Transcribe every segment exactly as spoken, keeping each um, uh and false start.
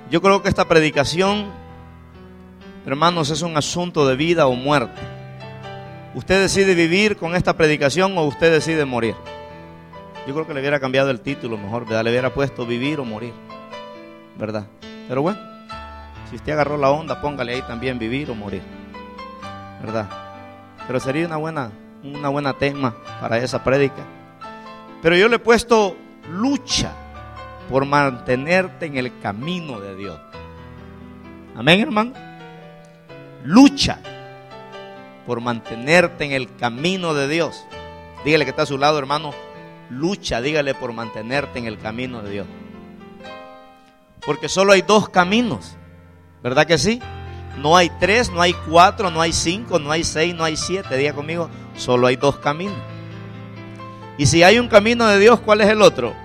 Yo creo que esta predicación, hermanos, es un asunto de vida o muerte. Usted decide vivir con esta predicación o usted decide morir. Yo creo que le hubiera cambiado el título mejor, ¿verdad? Le hubiera puesto vivir o morir, ¿verdad? Pero bueno, si usted agarró la onda, póngale ahí también vivir o morir, ¿verdad? Pero sería una buena, una buena tema para esa prédica. Pero yo le he puesto lucha por mantenerte en el camino de Dios. Amén, hermano. Lucha por mantenerte en el camino de Dios. Dígale que está a su lado, hermano. Lucha, dígale, por mantenerte en el camino de Dios. Porque solo hay dos caminos, ¿verdad que sí? No hay tres, no hay cuatro, no hay cinco, no hay seis, no hay siete. Diga conmigo, solo hay dos caminos. Y si hay un camino de Dios, ¿cuál es el otro?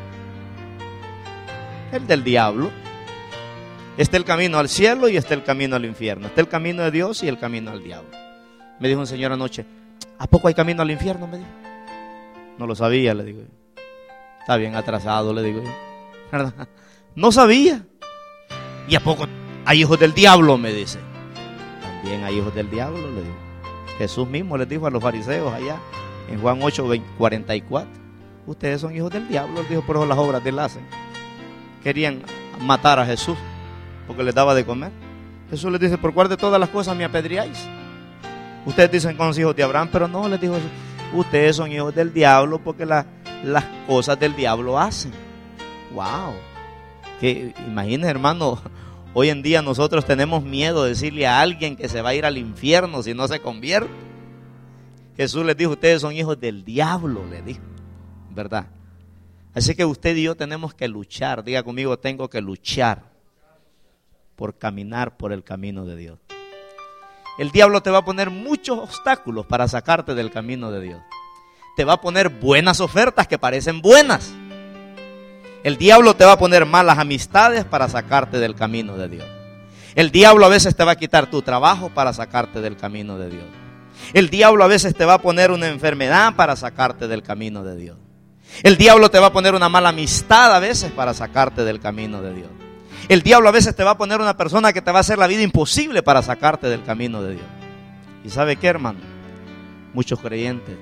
El del diablo. Está el camino al cielo y está el camino al infierno. Está el camino de Dios y el camino al diablo. Me dijo un señor anoche, ¿a poco hay camino al infierno? Me dijo. No lo sabía, le digo yo. Está bien atrasado, le digo yo. ¿Verdad? No sabía. ¿Y a poco hay hijos del diablo? Me dice. También hay hijos del diablo, le digo. Jesús mismo les dijo a los fariseos allá en Juan ocho, cuarenta y cuatro. Ustedes son hijos del diablo, les dijo, por eso las obras de él hacen. Querían matar a Jesús porque les daba de comer. Jesús les dice, ¿por cuál de todas las cosas me apedreáis? Ustedes dicen con los hijos de Abraham, pero no, les dijo Jesús, ustedes son hijos del diablo porque la, las cosas del diablo hacen. Wow. Que imagínense, hermano, hoy en día nosotros tenemos miedo de decirle a alguien que se va a ir al infierno si no se convierte. Jesús les dijo, ustedes son hijos del diablo, le dijo, ¿verdad? Así que usted y yo tenemos que luchar. Diga conmigo, tengo que luchar por caminar por el camino de Dios. El diablo te va a poner muchos obstáculos para sacarte del camino de Dios. Te va a poner buenas ofertas que parecen buenas. El diablo te va a poner malas amistades para sacarte del camino de Dios. El diablo a veces te va a quitar tu trabajo para sacarte del camino de Dios. El diablo a veces te va a poner una enfermedad para sacarte del camino de Dios. El diablo te va a poner una mala amistad a veces para sacarte del camino de Dios. El diablo a veces te va a poner una persona que te va a hacer la vida imposible para sacarte del camino de Dios. ¿Y sabe qué, hermano? Muchos creyentes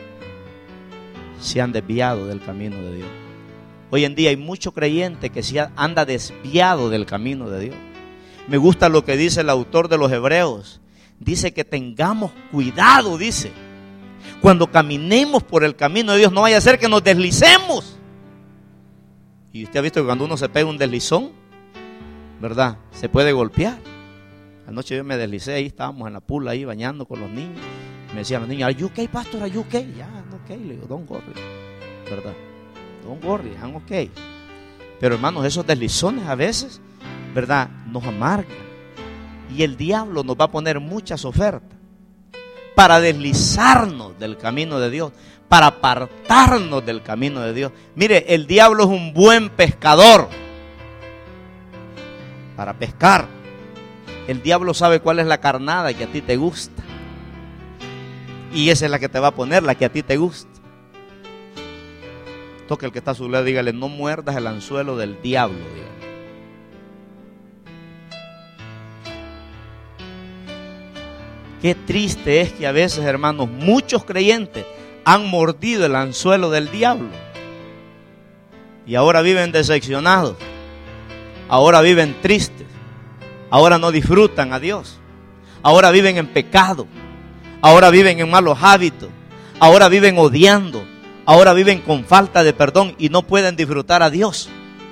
se han desviado del camino de Dios. Hoy en día hay mucho creyente que se anda desviado del camino de Dios. Me gusta lo que dice el autor de los Hebreos. Dice que tengamos cuidado, dice. Cuando caminemos por el camino de Dios, no vaya a ser que nos deslicemos. Y usted ha visto que cuando uno se pega un deslizón, ¿verdad? Se puede golpear. Anoche yo me deslicé, ahí estábamos en la pula ahí bañando con los niños. Me decían los niños, ¿are you okay, pastor? ¿Are you okay? Ya, yeah, no okay. Le digo, don't worry. ¿Verdad? Don't worry, I'm okay. Pero hermanos, esos deslizones a veces, ¿verdad? Nos amargan. Y el diablo nos va a poner muchas ofertas para deslizarnos del camino de Dios, para apartarnos del camino de Dios. Mire, el diablo es un buen pescador para pescar. El diablo sabe cuál es la carnada que a ti te gusta. Y esa es la que te va a poner, la que a ti te gusta. Toque el que está a su lado, dígale, no muerdas el anzuelo del diablo, dígale. Qué triste es que a veces, hermanos, muchos creyentes han mordido el anzuelo del diablo. Y ahora viven decepcionados. Ahora viven tristes. Ahora no disfrutan a Dios. Ahora viven en pecado. Ahora viven en malos hábitos. Ahora viven odiando. Ahora viven con falta de perdón y no pueden disfrutar a Dios.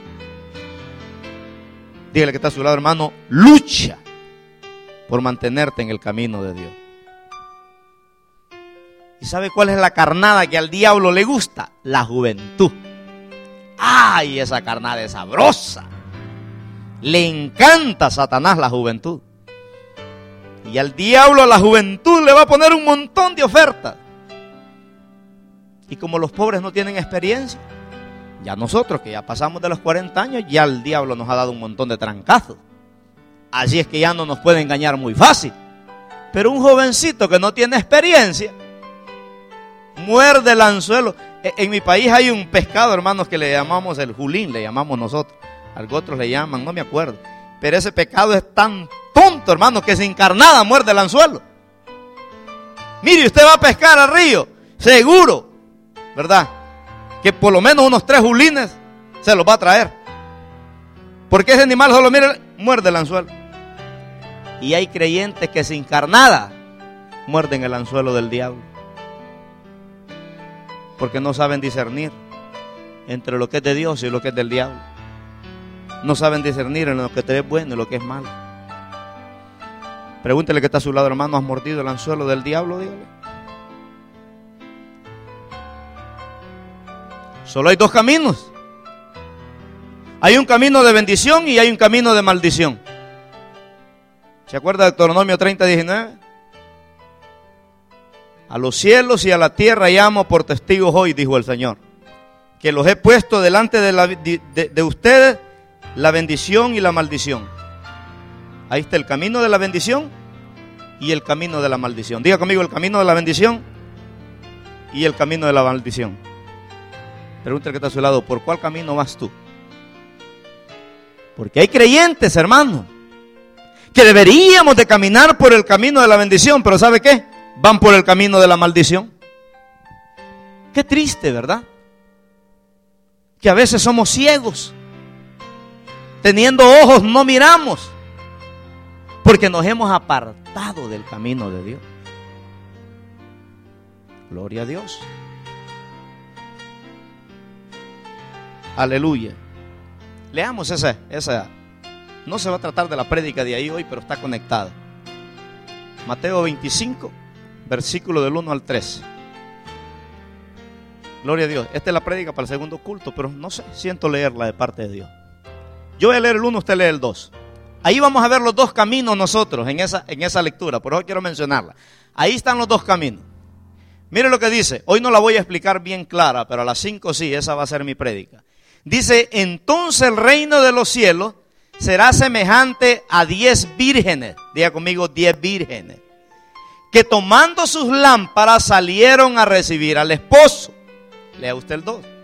Dígale que está a su lado, hermano, lucha por mantenerte en el camino de Dios. ¿Y sabe cuál es la carnada que al diablo le gusta? La juventud. ¡Ay, esa carnada es sabrosa! Le encanta a Satanás la juventud. Y al diablo a la juventud le va a poner un montón de ofertas. Y como los pobres no tienen experiencia, ya nosotros que ya pasamos de los cuarenta años, ya el diablo nos ha dado un montón de trancazos. Así es que ya no nos puede engañar muy fácil. Pero un jovencito que no tiene experiencia, muerde el anzuelo. En mi país hay un pescado, hermanos, que le llamamos el julín, le llamamos nosotros. Algo otros le llaman, no me acuerdo. Pero ese pecado es tan tonto, hermano, que sin carnada muerde el anzuelo. Mire, usted va a pescar al río, seguro, ¿verdad? Que por lo menos unos tres julines se los va a traer. Porque ese animal solo, mire, muerde el anzuelo. Y hay creyentes que sin carnada muerden el anzuelo del diablo. Porque no saben discernir entre lo que es de Dios y lo que es del diablo. No saben discernir en lo que es bueno y lo que es malo. Pregúntele que está a su lado, hermano, ¿has mordido el anzuelo del diablo? Dígale. Solo hay dos caminos. Hay un camino de bendición y hay un camino de maldición. ¿Se acuerda de Deuteronomio treinta, diecinueve? A los cielos y a la tierra llamo por testigos hoy, dijo el Señor, que los he puesto delante de, la, de, de ustedes la bendición y la maldición. Ahí está el camino de la bendición y el camino de la maldición. Diga conmigo, el camino de la bendición y el camino de la maldición. Pregúntale que está a su lado, ¿por cuál camino vas tú? Porque hay creyentes, hermano, que deberíamos de caminar por el camino de la bendición, pero ¿sabe qué? Van por el camino de la maldición. Qué triste, ¿verdad? Que a veces somos ciegos. Teniendo ojos no miramos, porque nos hemos apartado del camino de Dios. Gloria a Dios. Aleluya. Leamos esa, esa. No se va a tratar de la prédica de ahí hoy, pero está conectada. Mateo veinticinco, versículo del uno al tres. Gloria a Dios. Esta es la prédica para el segundo culto, pero no sé, siento leerla de parte de Dios. Yo voy a leer el uno, usted lee el dos. Ahí vamos a ver los dos caminos nosotros en esa, en esa lectura, por eso quiero mencionarla. Ahí están los dos caminos. Mire lo que dice. Hoy no la voy a explicar bien clara, pero a las cinco sí, esa va a ser mi prédica. Dice, entonces el reino de los cielos será semejante a diez vírgenes. Diga conmigo, diez vírgenes. Que tomando sus lámparas salieron a recibir al esposo. Lea usted el dos.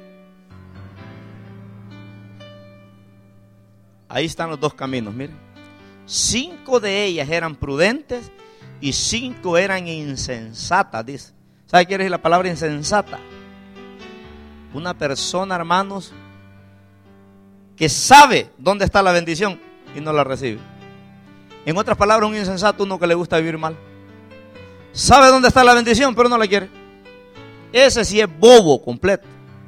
Ahí están los dos caminos, miren. Cinco de ellas eran prudentes y cinco eran insensatas, dice. ¿Sabe qué quiere decir la palabra insensata? Una persona, hermanos, que sabe dónde está la bendición y no la recibe. En otras palabras, un insensato, uno que le gusta vivir mal. Sabe dónde está la bendición, pero no la quiere. Ese sí es bobo completo.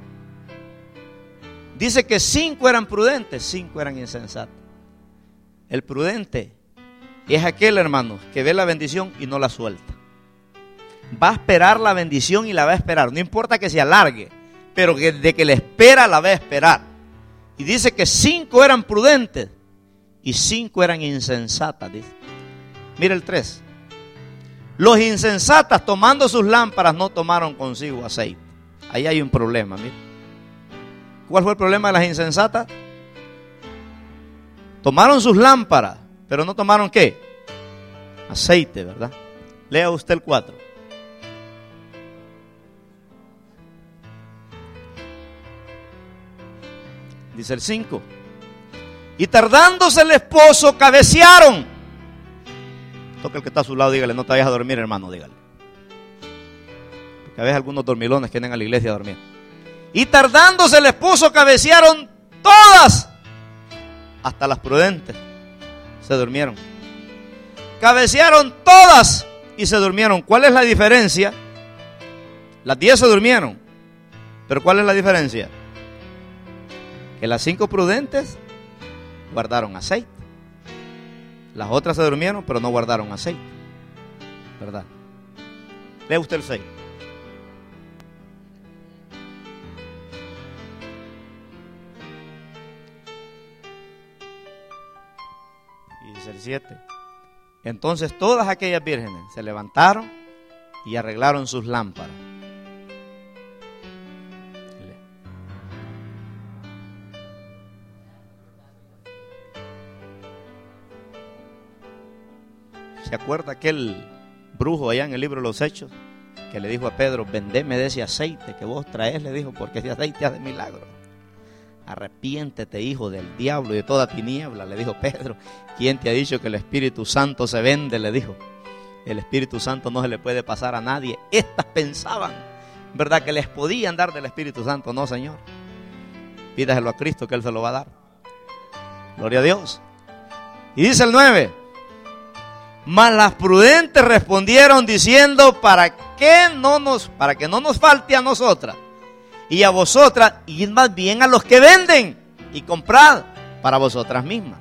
Dice que cinco eran prudentes, cinco eran insensatos. El prudente es aquel, hermano, que ve la bendición y no la suelta. Va a esperar la bendición y la va a esperar. No importa que se alargue, pero que de que la espera, la va a esperar. Y dice que cinco eran prudentes y cinco eran insensatas, dice. Mira el tres. Los insensatas, tomando sus lámparas, no tomaron consigo aceite. Ahí hay un problema, mira. ¿Cuál fue el problema de las insensatas? Tomaron sus lámparas, pero no tomaron ¿qué? Aceite, ¿verdad? Lea usted el cuatro. Dice el cinco. Y tardándose el esposo, cabecearon. Toca el que está a su lado, dígale, no te vayas a dormir, hermano, dígale. Porque a veces algunos dormilones que vienen a la iglesia a dormir. Y tardándose el esposo, cabecearon todas, hasta las prudentes se durmieron. Cabecearon todas y se durmieron. ¿Cuál es la diferencia? Las diez se durmieron, pero ¿cuál es la diferencia? Que las cinco prudentes guardaron aceite. Las otras se durmieron, pero no guardaron aceite. ¿Verdad? Lea usted el seis. Y dice el siete. Entonces todas aquellas vírgenes se levantaron y arreglaron sus lámparas. ¿Se acuerda aquel brujo allá en el libro de los Hechos que le dijo a Pedro, vendeme de ese aceite que vos traes? Le dijo, porque ese aceite hace milagro. Arrepiéntete, hijo del diablo y de toda tiniebla, le dijo Pedro. ¿Quién te ha dicho que el Espíritu Santo se vende? Le dijo. El Espíritu Santo no se le puede pasar a nadie. Estas pensaban, ¿verdad?, que les podían dar del Espíritu Santo. No, Señor. Pídaselo a Cristo que Él se lo va a dar. Gloria a Dios. Y dice el nueve. Mas las prudentes respondieron diciendo, ¿para qué no nos, para que no nos falte a nosotras y a vosotras, id más bien a los que venden y comprad para vosotras mismas?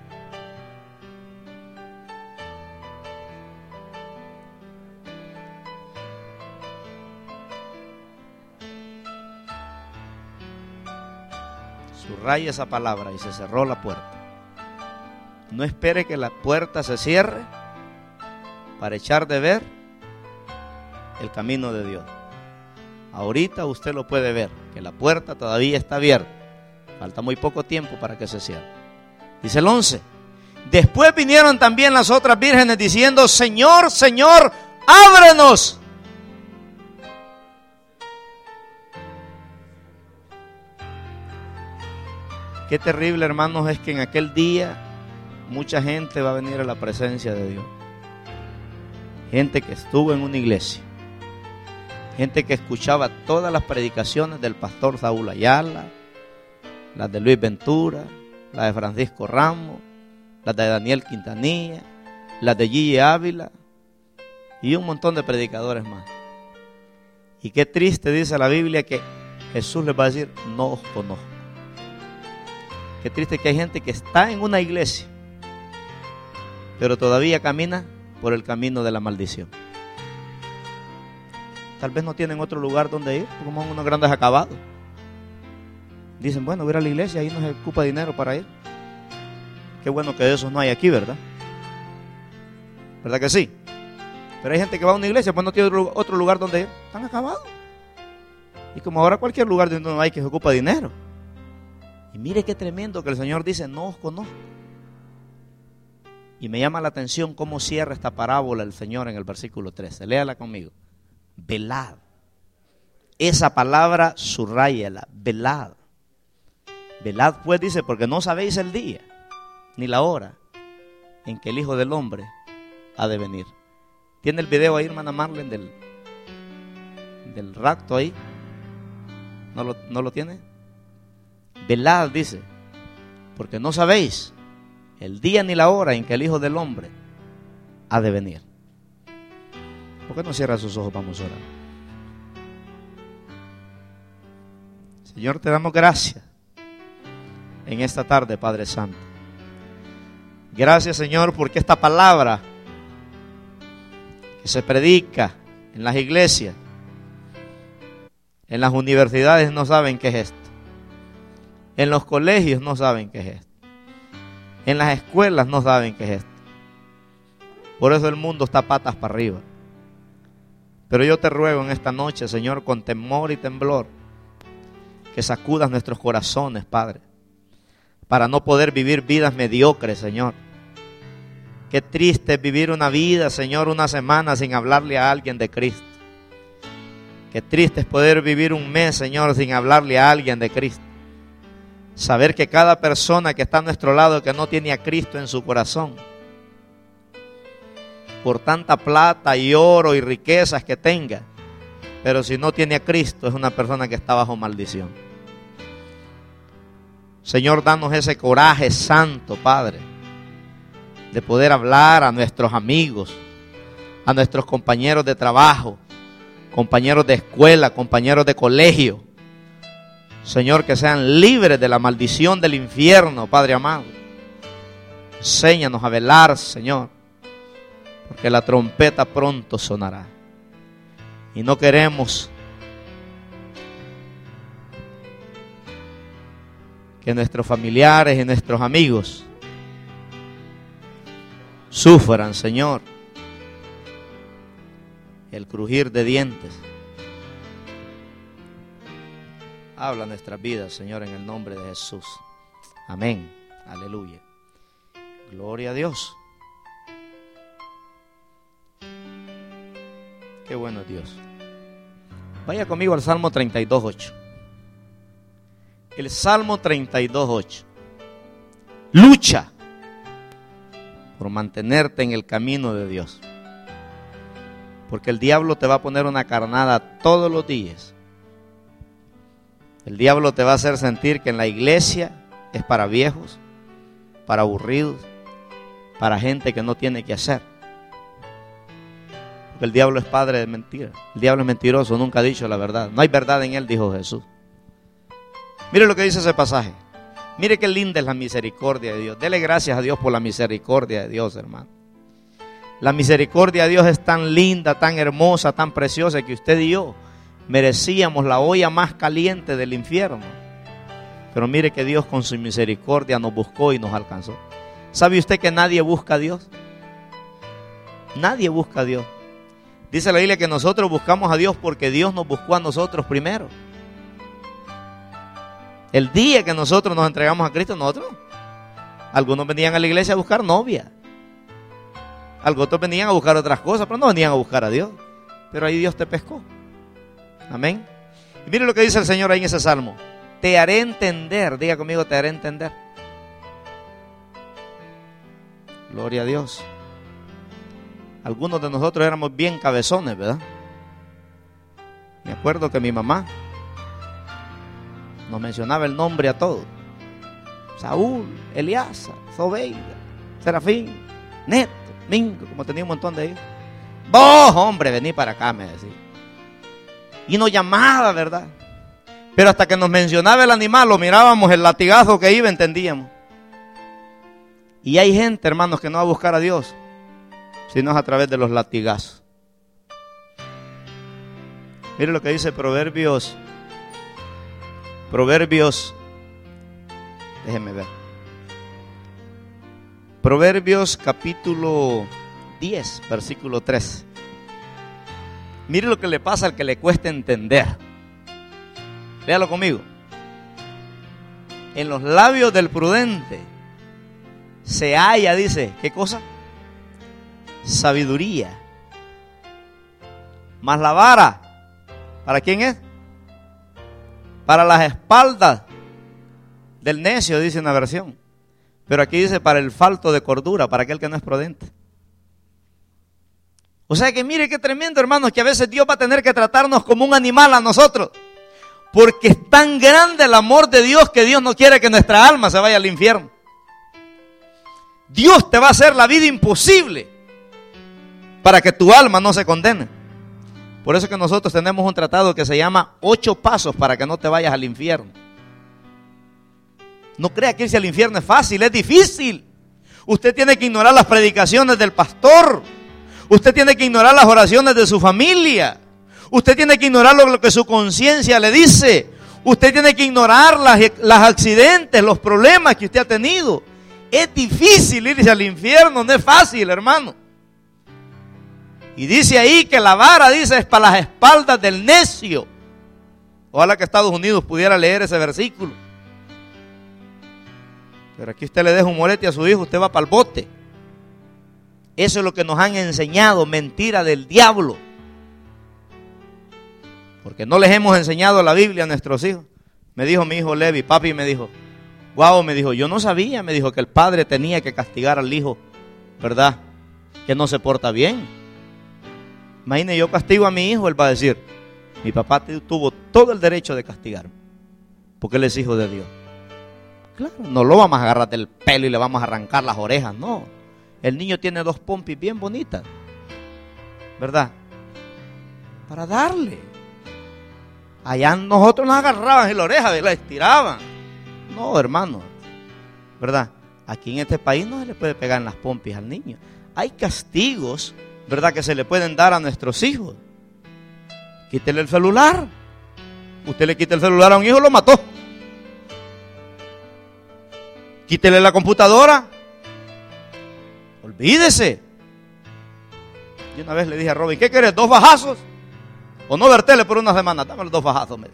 Subraya esa palabra: y se cerró la puerta. No espere que la puerta se cierre para echar de ver el camino de Dios. Ahorita usted lo puede ver, que la puerta todavía está abierta. Falta muy poco tiempo para que se cierre. Dice el once. Después vinieron también las otras vírgenes diciendo, Señor, Señor, ábrenos. Qué terrible, hermanos, es que en aquel día mucha gente va a venir a la presencia de Dios. Gente que estuvo en una iglesia, gente que escuchaba todas las predicaciones del pastor Saúl Ayala, las de Luis Ventura, las de Francisco Ramos, las de Daniel Quintanilla, las de Gigi Ávila y un montón de predicadores más. Y qué triste dice la Biblia que Jesús les va a decir, no os conozco. Qué triste que hay gente que está en una iglesia, pero todavía camina por el camino de la maldición. Tal vez no tienen otro lugar donde ir, como son unos grandes acabados. Dicen, bueno, voy a ir a la iglesia, ahí no se ocupa dinero para ir. Qué bueno que de esos no hay aquí, ¿verdad? ¿Verdad que sí? Pero hay gente que va a una iglesia, pues no tiene otro lugar donde ir. Están acabados. Y como ahora cualquier lugar donde no hay que se ocupa dinero. Y mire qué tremendo que el Señor dice, no os conozco. Y me llama la atención cómo cierra esta parábola el Señor en el versículo trece. Léala conmigo. Velad. Esa palabra subrayala. Velad. Velad pues dice, porque no sabéis el día ni la hora en que el Hijo del Hombre ha de venir. ¿Tiene el video ahí, hermana Marlene, del, del rapto ahí? ¿No lo, no lo tiene? Velad dice, porque no sabéis el día ni la hora en que el Hijo del Hombre ha de venir. ¿Por qué no cierra sus ojos? Vamos a orar. Señor, te damos gracias en esta tarde, Padre Santo. Gracias, Señor, porque esta palabra que se predica en las iglesias, en las universidades no saben qué es esto. En los colegios no saben qué es esto. En las escuelas no saben qué es esto. Por eso el mundo está patas para arriba. Pero yo te ruego en esta noche, Señor, con temor y temblor, que sacudas nuestros corazones, Padre, para no poder vivir vidas mediocres, Señor. Qué triste es vivir una vida, Señor, una semana sin hablarle a alguien de Cristo. Qué triste es poder vivir un mes, Señor, sin hablarle a alguien de Cristo. Saber que cada persona que está a nuestro lado que no tiene a Cristo en su corazón, por tanta plata y oro y riquezas que tenga, pero si no tiene a Cristo es una persona que está bajo maldición. Señor, danos ese coraje santo, Padre, de poder hablar a nuestros amigos, a nuestros compañeros de trabajo, compañeros de escuela, compañeros de colegio. Señor, que sean libres de la maldición del infierno, Padre amado. Enséñanos a velar, Señor, porque la trompeta pronto sonará. Y no queremos que nuestros familiares y nuestros amigos sufran, Señor, el crujir de dientes. Habla nuestras vidas, Señor, en el nombre de Jesús. Amén. Aleluya. Gloria a Dios. Qué bueno es Dios. Vaya conmigo al Salmo treinta y dos, ocho. el Salmo treinta y dos, ocho. Lucha por mantenerte en el camino de Dios. Porque el diablo te va a poner una carnada todos los días. El diablo te va a hacer sentir que en la iglesia es para viejos, para aburridos, para gente que no tiene que hacer. Porque el diablo es padre de mentira. El diablo es mentiroso, nunca ha dicho la verdad. No hay verdad en él, dijo Jesús. Mire lo que dice ese pasaje. Mire qué linda es la misericordia de Dios. Dele gracias a Dios por la misericordia de Dios, hermano. La misericordia de Dios es tan linda, tan hermosa, tan preciosa, que usted y yo merecíamos la olla más caliente del infierno. Pero mire que Dios con su misericordia nos buscó y nos alcanzó. ¿Sabe usted que nadie busca a Dios? Nadie busca a Dios. Dice la Biblia que nosotros buscamos a Dios porque Dios nos buscó a nosotros primero. El día que nosotros nos entregamos a Cristo, nosotros, algunos venían a la iglesia a buscar novia. Algunos venían a buscar otras cosas, pero no venían a buscar a Dios. Pero ahí Dios te pescó. Amén. Y mire lo que dice el Señor ahí en ese salmo. Te haré entender, diga conmigo, te haré entender. Gloria a Dios. Algunos de nosotros éramos bien cabezones, ¿verdad? Me acuerdo que mi mamá nos mencionaba el nombre a todos. Saúl, Eliasa, Zobeida, Serafín, Neto, Mingo, como tenía un montón de ellos. Vos, hombre, vení para acá, me decía. Y nos llamaba, ¿verdad? Pero hasta que nos mencionaba el animal, lo mirábamos, el latigazo que iba, entendíamos. Y hay gente, hermanos, que no va a buscar a Dios, sino es a través de los latigazos. Mire lo que dice Proverbios. Proverbios, déjenme ver. Proverbios capítulo diez, versículo tres. Mire lo que le pasa al que le cuesta entender. Léalo conmigo. En los labios del prudente se halla, dice, ¿qué cosa? Sabiduría. Mas la vara, ¿para quién es? Para las espaldas del necio, dice una versión. Pero aquí dice para el falto de cordura, para aquel que no es prudente. O sea que mire qué tremendo, hermanos, que a veces Dios va a tener que tratarnos como un animal a nosotros. Porque es tan grande el amor de Dios que Dios no quiere que nuestra alma se vaya al infierno. Dios te va a hacer la vida imposible para que tu alma no se condene. Por eso que nosotros tenemos un tratado que se llama ocho pasos para que no te vayas al infierno. No crea que irse al infierno es fácil, es difícil. Usted tiene que ignorar las predicaciones del pastor. Usted tiene que ignorar las oraciones de su familia. Usted tiene que ignorar lo, lo que su conciencia le dice. Usted tiene que ignorar las, las accidentes, los problemas que usted ha tenido. Es difícil irse al infierno, no es fácil, hermano. Y dice ahí que la vara, dice, es para las espaldas del necio. Ojalá que Estados Unidos pudiera leer ese versículo. Pero aquí usted le deja un molete a su hijo, usted va para el bote. Eso es lo que nos han enseñado, mentira del diablo. Porque no les hemos enseñado la Biblia a nuestros hijos. Me dijo mi hijo Levi, papi me dijo, guau, me dijo, yo no sabía, me dijo que el padre tenía que castigar al hijo, ¿verdad? Que no se porta bien. Imagine, yo castigo a mi hijo, él va a decir, mi papá tuvo todo el derecho de castigarme, porque él es hijo de Dios. Claro, no lo vamos a agarrar del pelo y le vamos a arrancar las orejas, no. El niño tiene dos pompis bien bonitas, ¿verdad? Para darle. Allá nosotros nos agarraban en la oreja y la estiraban. No, hermano, ¿verdad? Aquí en este país no se le puede pegar en las pompis al niño. Hay castigos, ¿verdad?, que se le pueden dar a nuestros hijos. Quítele el celular. Usted le quita el celular a un hijo, lo mató. Quítele la computadora. Olvídese. Yo una vez le dije a Robin, ¿qué quieres? ¿Dos bajazos? O no ver tele por una semana. Dame los dos bajazos, me dijo.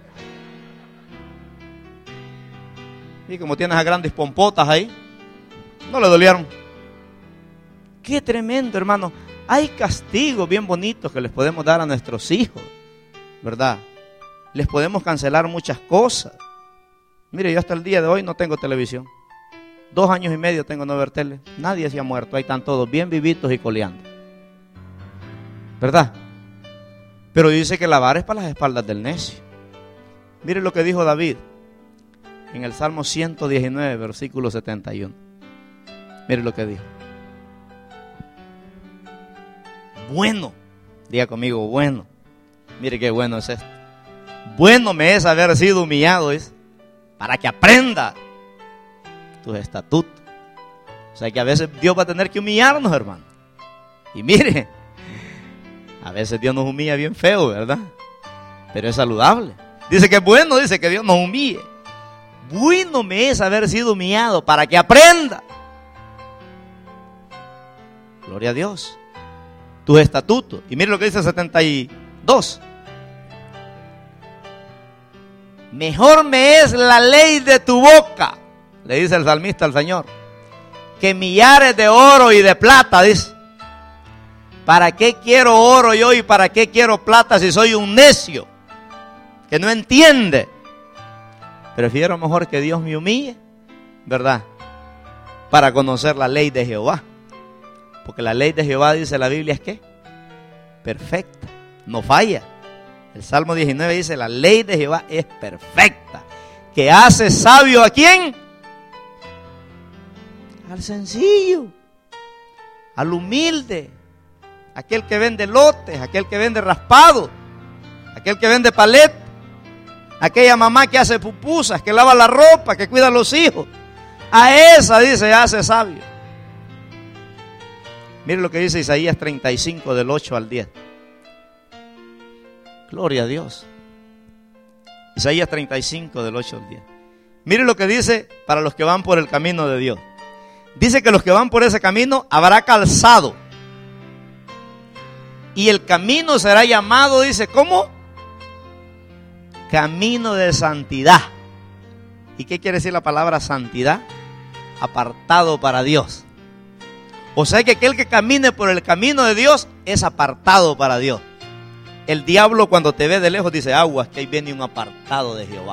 Y como tienes a grandes pompotas ahí, no le dolieron. Qué tremendo, hermano. Hay castigos bien bonitos que les podemos dar a nuestros hijos, ¿verdad? Les podemos cancelar muchas cosas. Mire, yo hasta el día de hoy no tengo televisión. Dos años y medio tengo no ver tele. Nadie se ha muerto, ahí están todos bien vivitos y coleando. ¿Verdad? Pero dice que la vara es para las espaldas del necio. Mire lo que dijo David en el Salmo ciento diecinueve, versículo setenta y uno. Mire lo que dijo. Bueno, diga conmigo, bueno. Mire qué bueno es esto. Bueno me es haber sido humillado, es para que aprenda tus estatutos. O sea que a veces Dios va a tener que humillarnos, hermano. Y mire, a veces Dios nos humilla bien feo, ¿verdad? Pero es saludable. Dice que es bueno, dice que Dios nos humille. Bueno me es haber sido humillado para que aprenda. Gloria a Dios. Tus estatutos. Y mire lo que dice el setenta y dos. Mejor me es la ley de tu boca, le dice el salmista al Señor, que millares de oro y de plata, dice. ¿Para qué quiero oro yo y para qué quiero plata si soy un necio que no entiende? Prefiero mejor que Dios me humille, ¿verdad? Para conocer la ley de Jehová. Porque la ley de Jehová, dice la Biblia, es ¿qué? Perfecta, no falla. El Salmo diecinueve dice, la ley de Jehová es perfecta, que hace sabio ¿a quién? Al sencillo, al humilde, aquel que vende lotes, aquel que vende raspado, aquel que vende palet, aquella mamá que hace pupusas, que lava la ropa, que cuida a los hijos. A esa, dice, hace sabio. Mire lo que dice Isaías treinta y cinco, del ocho al diez. Gloria a Dios. Isaías treinta y cinco, del ocho al diez. Mire lo que dice para los que van por el camino de Dios. Dice que los que van por ese camino habrá calzado. Y el camino será llamado, dice, ¿cómo? Camino de santidad. ¿Y qué quiere decir la palabra santidad? Apartado para Dios. O sea que aquel que camine por el camino de Dios es apartado para Dios. El diablo cuando te ve de lejos dice, aguas, que ahí viene un apartado de Jehová.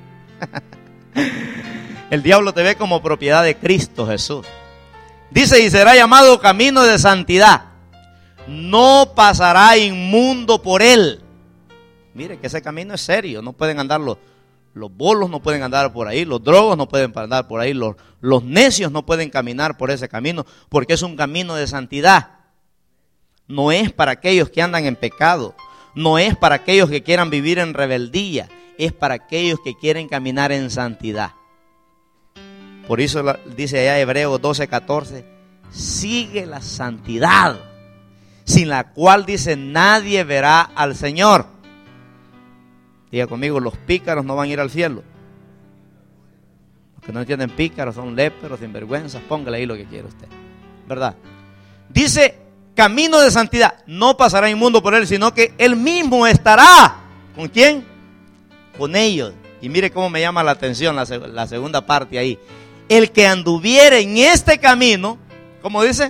El diablo te ve como propiedad de Cristo Jesús. Dice, y será llamado camino de santidad. No pasará inmundo por él. Mire que ese camino es serio. No pueden andar los, los bolos, no pueden andar por ahí. Los drogos no pueden andar por ahí. Los, los necios no pueden caminar por ese camino. Porque es un camino de santidad. No es para aquellos que andan en pecado. No es para aquellos que quieran vivir en rebeldía. Es para aquellos que quieren caminar en santidad. Por eso dice allá Hebreos doce, catorce. Sigue la santidad, sin la cual, dice, nadie verá al Señor. Diga conmigo, los pícaros no van a ir al cielo. Los que no entienden pícaros son léperos, sinvergüenzas. Póngale ahí lo que quiera usted, ¿verdad? Dice, camino de santidad. No pasará inmundo por él, sino que él mismo estará. ¿Con quién? Con ellos. Y mire cómo me llama la atención la, la segunda parte ahí. El que anduviere en este camino, ¿cómo dice?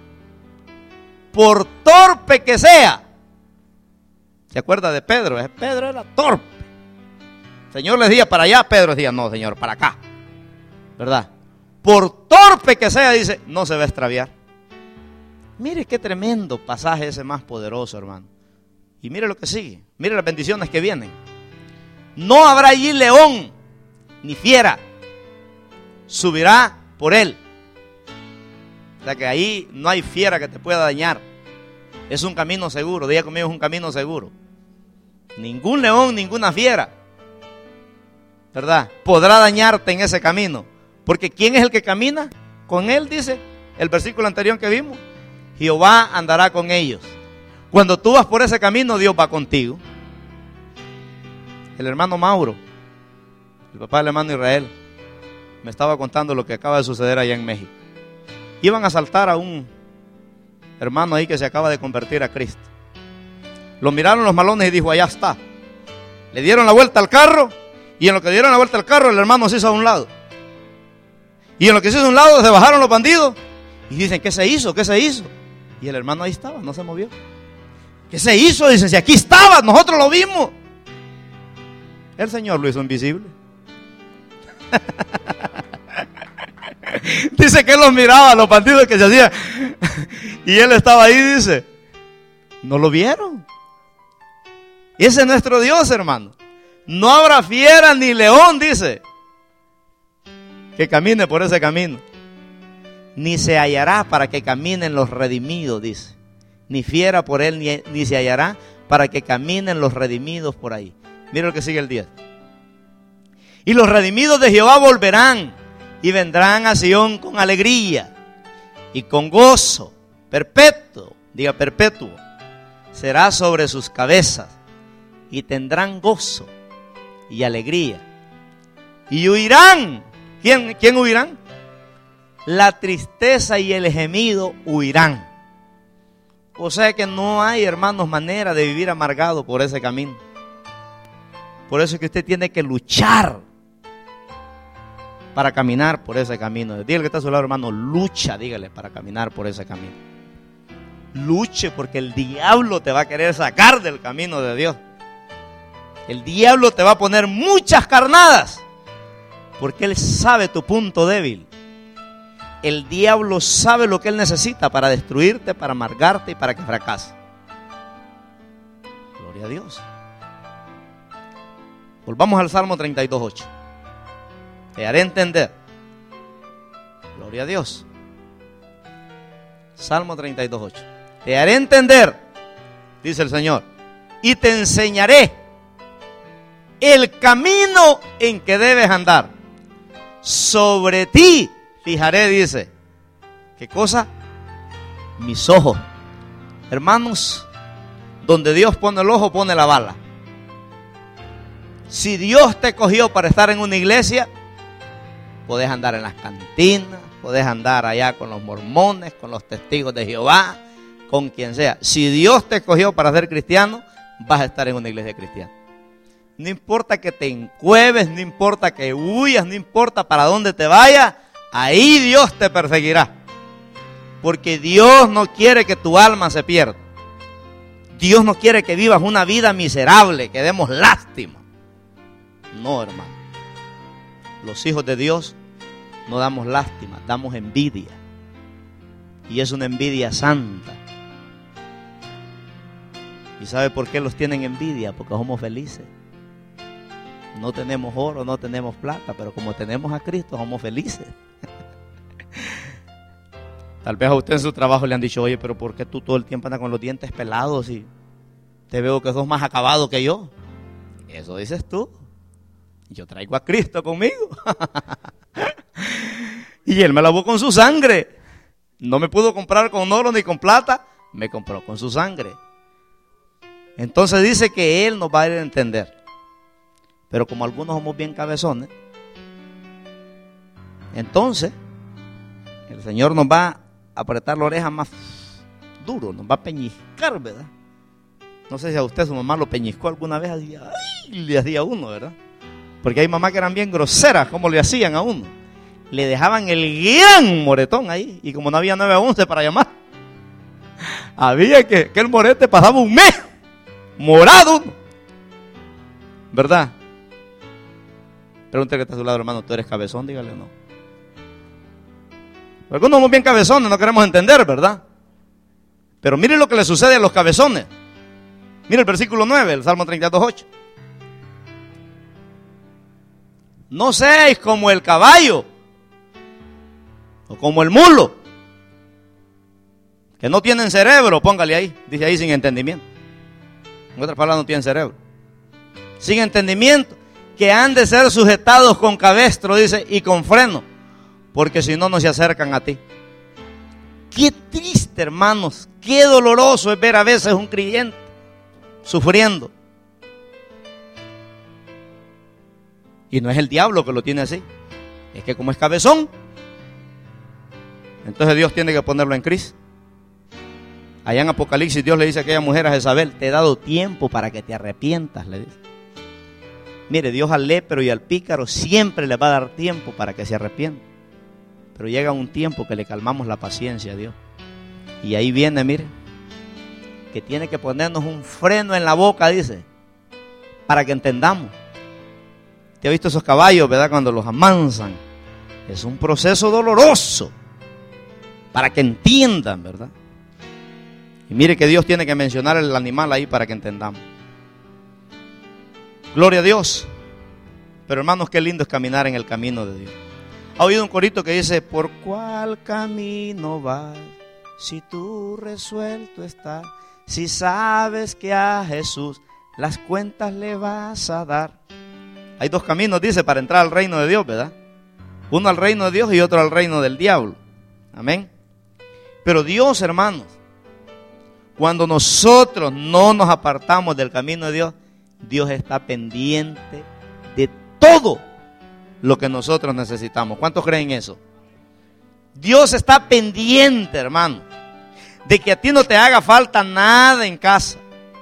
Por torpe que sea. ¿Se acuerda de Pedro? Pedro era torpe. El Señor le decía para allá, Pedro decía, no, Señor, para acá. ¿Verdad? Por torpe que sea, dice, no se va a extraviar. Mire qué tremendo pasaje ese más poderoso, hermano. Y mire lo que sigue. Mire las bendiciones que vienen. No habrá allí león ni fiera. Subirá por él. O sea que ahí no hay fiera que te pueda dañar. Es un camino seguro. Diga conmigo, es un camino seguro. Ningún león, ninguna fiera, ¿verdad?, podrá dañarte en ese camino. Porque ¿quién es el que camina con él? Dice el versículo anterior que vimos. Jehová andará con ellos. Cuando tú vas por ese camino, Dios va contigo. El hermano Mauro, el papá del hermano Israel, me estaba contando lo que acaba de suceder allá en México. Iban a asaltar a un hermano ahí que se acaba de convertir a Cristo. Lo miraron los malones y dijo, allá está. Le dieron la vuelta al carro, y en lo que dieron la vuelta al carro, el hermano se hizo a un lado. Y en lo que se hizo a un lado, se bajaron los bandidos y dicen, ¿qué se hizo? ¿Qué se hizo? Y el hermano ahí estaba, no se movió. ¿Qué se hizo? Dicen, si aquí estaba, nosotros lo vimos. El Señor lo hizo invisible. Dice que él los miraba, los bandidos que se hacían. Y él estaba ahí, dice. No lo vieron. Y ese es nuestro Dios, hermano. No habrá fiera ni león, dice, que camine por ese camino. Ni se hallará para que caminen los redimidos, dice. Ni fiera por él, ni, ni se hallará para que caminen los redimidos por ahí. Mira lo que sigue el diez. Y los redimidos de Jehová volverán y vendrán a Sión con alegría y con gozo perpetuo, diga perpetuo, será sobre sus cabezas y tendrán gozo y alegría y huirán. ¿Quién, quién huirán? La tristeza y el gemido huirán. O sea que no hay, hermanos, manera de vivir amargado por ese camino. Por eso es que usted tiene que luchar para caminar por ese camino. Dígale que está a su lado, hermano, lucha, dígale, para caminar por ese camino. Luche, porque el diablo te va a querer sacar del camino de Dios. El diablo te va a poner muchas carnadas, porque él sabe tu punto débil. El diablo sabe lo que él necesita para destruirte, para amargarte y para que fracases. Gloria a Dios. Volvamos al Salmo treinta y dos, ocho. Te haré entender. Gloria a Dios. Salmo treinta y dos, ocho. Te haré entender, dice el Señor, y te enseñaré el camino en que debes andar. Sobre ti fijaré, dice. ¿Qué cosa? Mis ojos. Hermanos, donde Dios pone el ojo, pone la bala. Si Dios te cogió para estar en una iglesia, podés andar en las cantinas, podés andar allá con los mormones, con los testigos de Jehová, con quien sea. Si Dios te cogió para ser cristiano, vas a estar en una iglesia cristiana. No importa que te encueves, no importa que huyas, no importa para dónde te vayas, ahí Dios te perseguirá. Porque Dios no quiere que tu alma se pierda. Dios no quiere que vivas una vida miserable, que demos lástima. No, hermano. Los hijos de Dios no damos lástima, damos envidia. Y es una envidia santa. ¿Y sabe por qué los tienen envidia? Porque somos felices. No tenemos oro, no tenemos plata, pero como tenemos a Cristo, somos felices. Tal vez a usted en su trabajo le han dicho, oye, pero ¿por qué tú todo el tiempo andas con los dientes pelados y te veo que sos más acabado que yo? Eso dices tú. Yo traigo a Cristo conmigo. Y Él me lavó con su sangre. No me pudo comprar con oro ni con plata, me compró con su sangre. Entonces dice que Él nos va a ir a entender. Pero como algunos somos bien cabezones, entonces el Señor nos va a apretar la oreja más duro, nos va a peñiscar, ¿verdad? No sé si a usted su mamá lo peñiscó alguna vez, así, ¡ay! Le hacía a uno, ¿verdad? Porque hay mamás que eran bien groseras, como le hacían a uno. Le dejaban el gran moretón ahí, y como no había nueve once para llamar, había que, que el morete pasaba un mes morado, ¿verdad? Pregúntale que está a su lado, hermano, ¿tú eres cabezón? Dígale o no. Algunos somos bien cabezones, no queremos entender, ¿verdad? Pero mire lo que le sucede a los cabezones. Mire el versículo nueve, el Salmo treinta y dos, ocho. No seáis como el caballo o como el mulo, que no tienen cerebro, póngale ahí, dice ahí sin entendimiento. En otras palabras, no tienen cerebro. Sin entendimiento, que han de ser sujetados con cabestro, dice, y con freno, porque si no, no se acercan a ti. Qué triste, hermanos, qué doloroso es ver a veces un creyente sufriendo. Y no es el diablo que lo tiene así, es que como es cabezón, entonces Dios tiene que ponerlo en crisis. Allá en Apocalipsis Dios le dice a aquella mujer, a Jezabel, te he dado tiempo para que te arrepientas, le dice. Mire, Dios al lépero y al pícaro siempre le va a dar tiempo para que se arrepienta. Pero llega un tiempo que le calmamos la paciencia a Dios. Y ahí viene, mire, que tiene que ponernos un freno en la boca, dice, para que entendamos. Usted ha visto esos caballos, ¿verdad? Cuando los amansan. Es un proceso doloroso para que entiendan, ¿verdad? Y mire que Dios tiene que mencionar el animal ahí para que entendamos. Gloria a Dios. Pero hermanos, qué lindo es caminar en el camino de Dios. ¿Ha oído un corito que dice: ¿por cuál camino vas? Si tú resuelto estás, si sabes que a Jesús las cuentas le vas a dar. Hay dos caminos, dice, para entrar al reino de Dios, ¿verdad? Uno al reino de Dios y otro al reino del diablo. Amén. Pero Dios, hermanos, cuando nosotros no nos apartamos del camino de Dios, Dios está pendiente de todo lo que nosotros necesitamos. ¿Cuántos creen eso? Dios está pendiente, hermano, de que a ti no te haga falta nada en casa.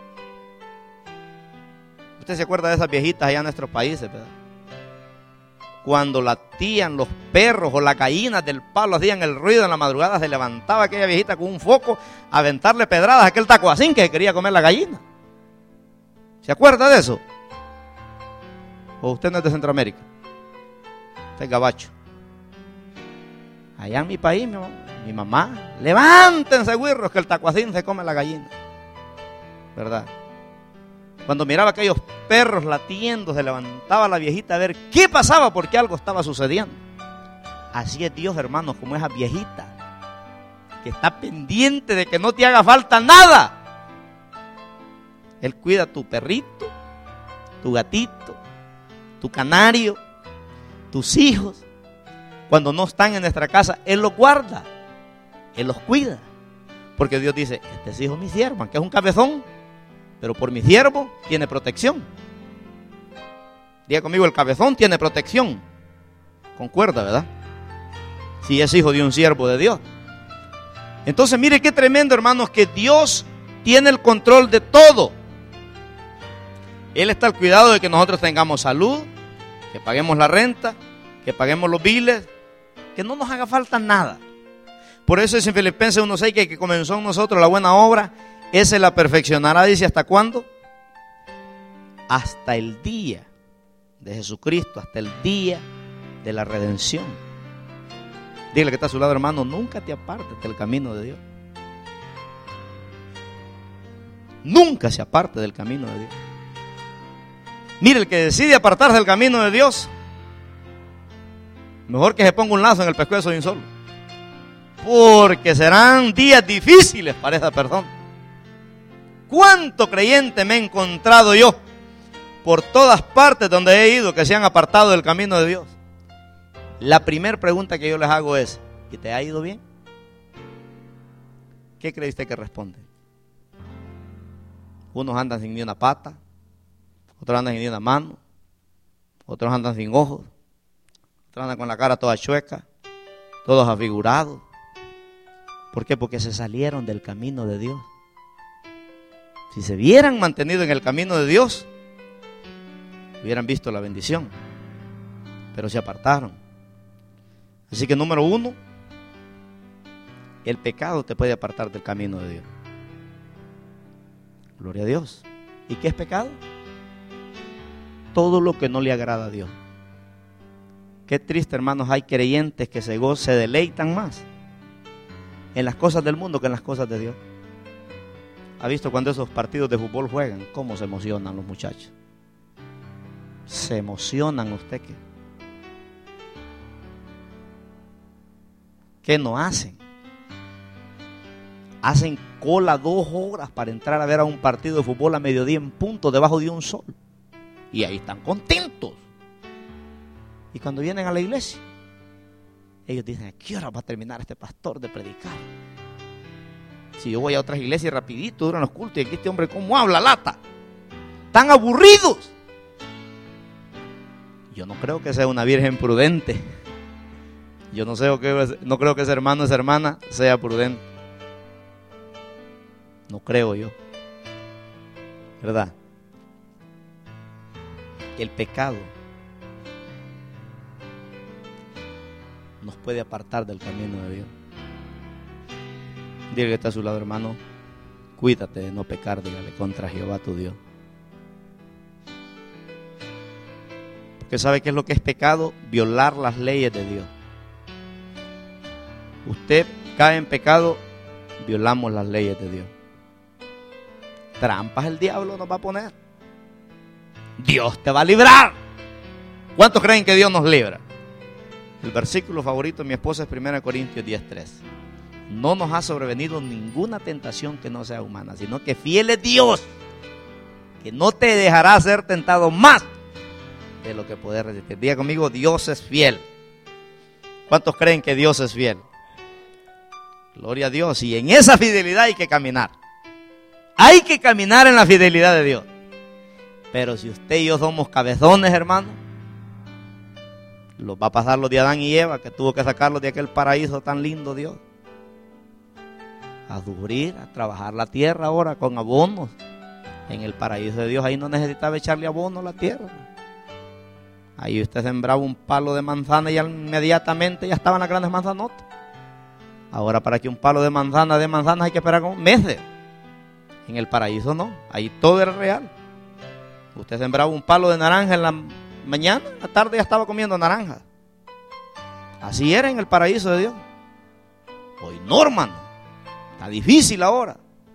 Usted se acuerda de esas viejitas allá en nuestros países, ¿verdad? Cuando latían los perros o las gallinas del palo, hacían el ruido en la madrugada, se levantaba aquella viejita con un foco a aventarle pedradas a aquel tacuacín que quería comer la gallina. ¿Se acuerda de eso? ¿O usted no es de Centroamérica? Usted es gabacho. Allá en mi país, mi mamá, mi mamá levántense, güirros, que el tacuacín se come la gallina. ¿Verdad? Cuando miraba a aquellos perros latiendo, se levantaba la viejita a ver qué pasaba, porque algo estaba sucediendo. Así es Dios, hermanos, como esa viejita que está pendiente de que no te haga falta nada. Él cuida tu perrito, tu gatito, tu canario, tus hijos. Cuando no están en nuestra casa, Él los guarda, Él los cuida. Porque Dios dice: este es hijo de mi siervo, que es un cabezón, pero por mi siervo tiene protección. Diga conmigo: el cabezón tiene protección. Concuerda, ¿verdad? Si es hijo de un siervo de Dios. Entonces mire qué tremendo, hermanos, que Dios tiene el control de todo. Él está al cuidado de que nosotros tengamos salud, que paguemos la renta, que paguemos los biles, que no nos haga falta nada. Por eso es en Filipenses uno seis que el que comenzó en nosotros la buena obra, ese la perfeccionará. Dice: ¿hasta cuándo? Hasta el día de Jesucristo, hasta el día de la redención. Dile que está a su lado, hermano: nunca te apartes del camino de Dios. Nunca se aparte del camino de Dios. Mire, el que decide apartarse del camino de Dios, mejor que se ponga un lazo en el pescuezo de un solo, porque serán días difíciles para esa persona. ¿Cuánto creyente me he encontrado yo por todas partes donde he ido que se han apartado del camino de Dios? La primera pregunta que yo les hago es: ¿y te ha ido bien? ¿Qué cree usted que responde? Unos andan sin ni una pata, otros andan sin ni una mano, otros andan sin ojos, otros andan con la cara toda chueca, todos afigurados. ¿Por qué? Porque se salieron del camino de Dios. Si se hubieran mantenido en el camino de Dios, hubieran visto la bendición, pero se apartaron. Así que número uno, el pecado te puede apartar del camino de Dios. Gloria a Dios. ¿Y qué es pecado? Todo lo que no le agrada a Dios. Qué triste, hermanos, hay creyentes que se, go- se deleitan más en las cosas del mundo que en las cosas de Dios. ¿Ha visto cuando esos partidos de fútbol juegan? ¿Cómo se emocionan los muchachos? Se emocionan. ¿Usted qué? ¿Qué no hacen? Hacen cola dos horas para entrar a ver a un partido de fútbol a mediodía en punto, debajo de un sol. Y ahí están contentos. Y cuando vienen a la iglesia, ellos dicen: ¿a qué hora va a terminar este pastor de predicar? Si yo voy a otras iglesias rapidito, duran los cultos, y aquí este hombre ¿cómo habla lata? Están aburridos. Yo no creo que sea una virgen prudente. Yo no, sé, no creo que ese hermano o esa hermana sea prudente. No creo yo. ¿Verdad? El pecado nos puede apartar del camino de Dios. Dile que está a su lado, hermano: cuídate de no pecar, dígale, contra Jehová tu Dios. Porque ¿sabe qué es lo que es pecado? Violar las leyes de Dios. Usted cae en pecado, violamos las leyes de Dios. Trampas el diablo nos va a poner. Dios te va a librar. ¿Cuántos creen que Dios nos libra? El versículo favorito de mi esposa es primera Corintios diez tres. No nos ha sobrevenido ninguna tentación que no sea humana, sino que fiel es Dios, que no te dejará ser tentado más de lo que puedes resistir. Diga conmigo, Dios es fiel. ¿Cuántos creen que Dios es fiel? Gloria a Dios. Y en esa fidelidad hay que caminar. Hay que caminar en la fidelidad de Dios. Pero si usted y yo somos cabezones, hermano, los va a pasar los de Adán y Eva, que tuvo que sacarlos de aquel paraíso tan lindo Dios. A sufrir, a trabajar la tierra ahora con abonos. En el paraíso de Dios, ahí no necesitaba echarle abono a la tierra. Ahí usted sembraba un palo de manzana y inmediatamente ya estaban las grandes manzanotas. Ahora para que un palo de manzana de manzanas hay que esperar como meses. En el paraíso no, ahí todo era real. Usted sembraba un palo de naranja en la mañana, en la tarde ya estaba comiendo naranja. Así era en el paraíso de Dios. Hoy no, hermano, está difícil ahora.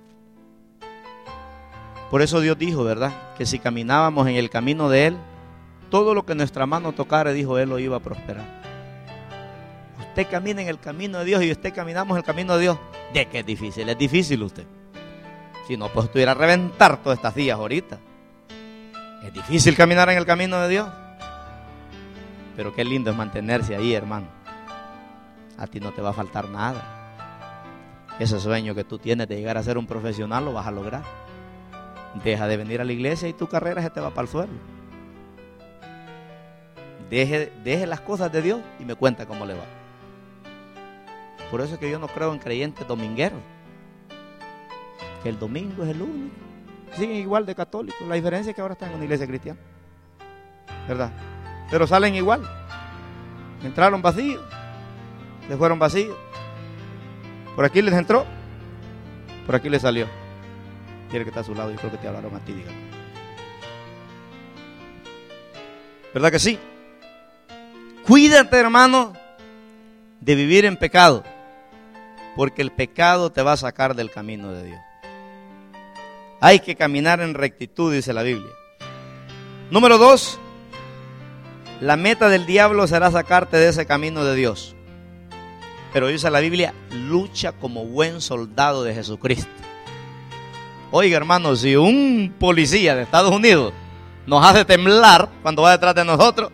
Por eso Dios dijo, ¿verdad?, que si caminábamos en el camino de Él, todo lo que nuestra mano tocara, dijo Él, lo iba a prosperar. Usted camina en el camino de Dios y usted caminamos en el camino de Dios. ¿De qué es difícil? Es difícil usted. Si no, pues estuviera a reventar todas estas días ahorita. Es difícil caminar en el camino de Dios. Pero qué lindo es mantenerse ahí, hermano. A ti no te va a faltar nada. Ese sueño que tú tienes de llegar a ser un profesional lo vas a lograr. Deja de venir a la iglesia y tu carrera se te va para el suelo. Deje, deje las cosas de Dios y me cuenta cómo le va. Por eso es que yo no creo en creyentes domingueros. Que el domingo es el único. Siguen igual de católicos. La diferencia es que ahora están en una iglesia cristiana, ¿verdad? Pero salen igual. Entraron vacíos, se fueron vacíos. Por aquí les entró, por aquí les salió. Quiere que está a su lado, yo creo que te hablaron a ti, dígame. ¿Verdad que sí? Cuídate, hermano, de vivir en pecado, porque el pecado te va a sacar del camino de Dios. Hay que caminar en rectitud, dice la Biblia. Número dos, la meta del diablo será sacarte de ese camino de Dios. Pero dice la Biblia, lucha como buen soldado de Jesucristo. Oiga, hermano, si un policía de Estados Unidos nos hace temblar cuando va detrás de nosotros,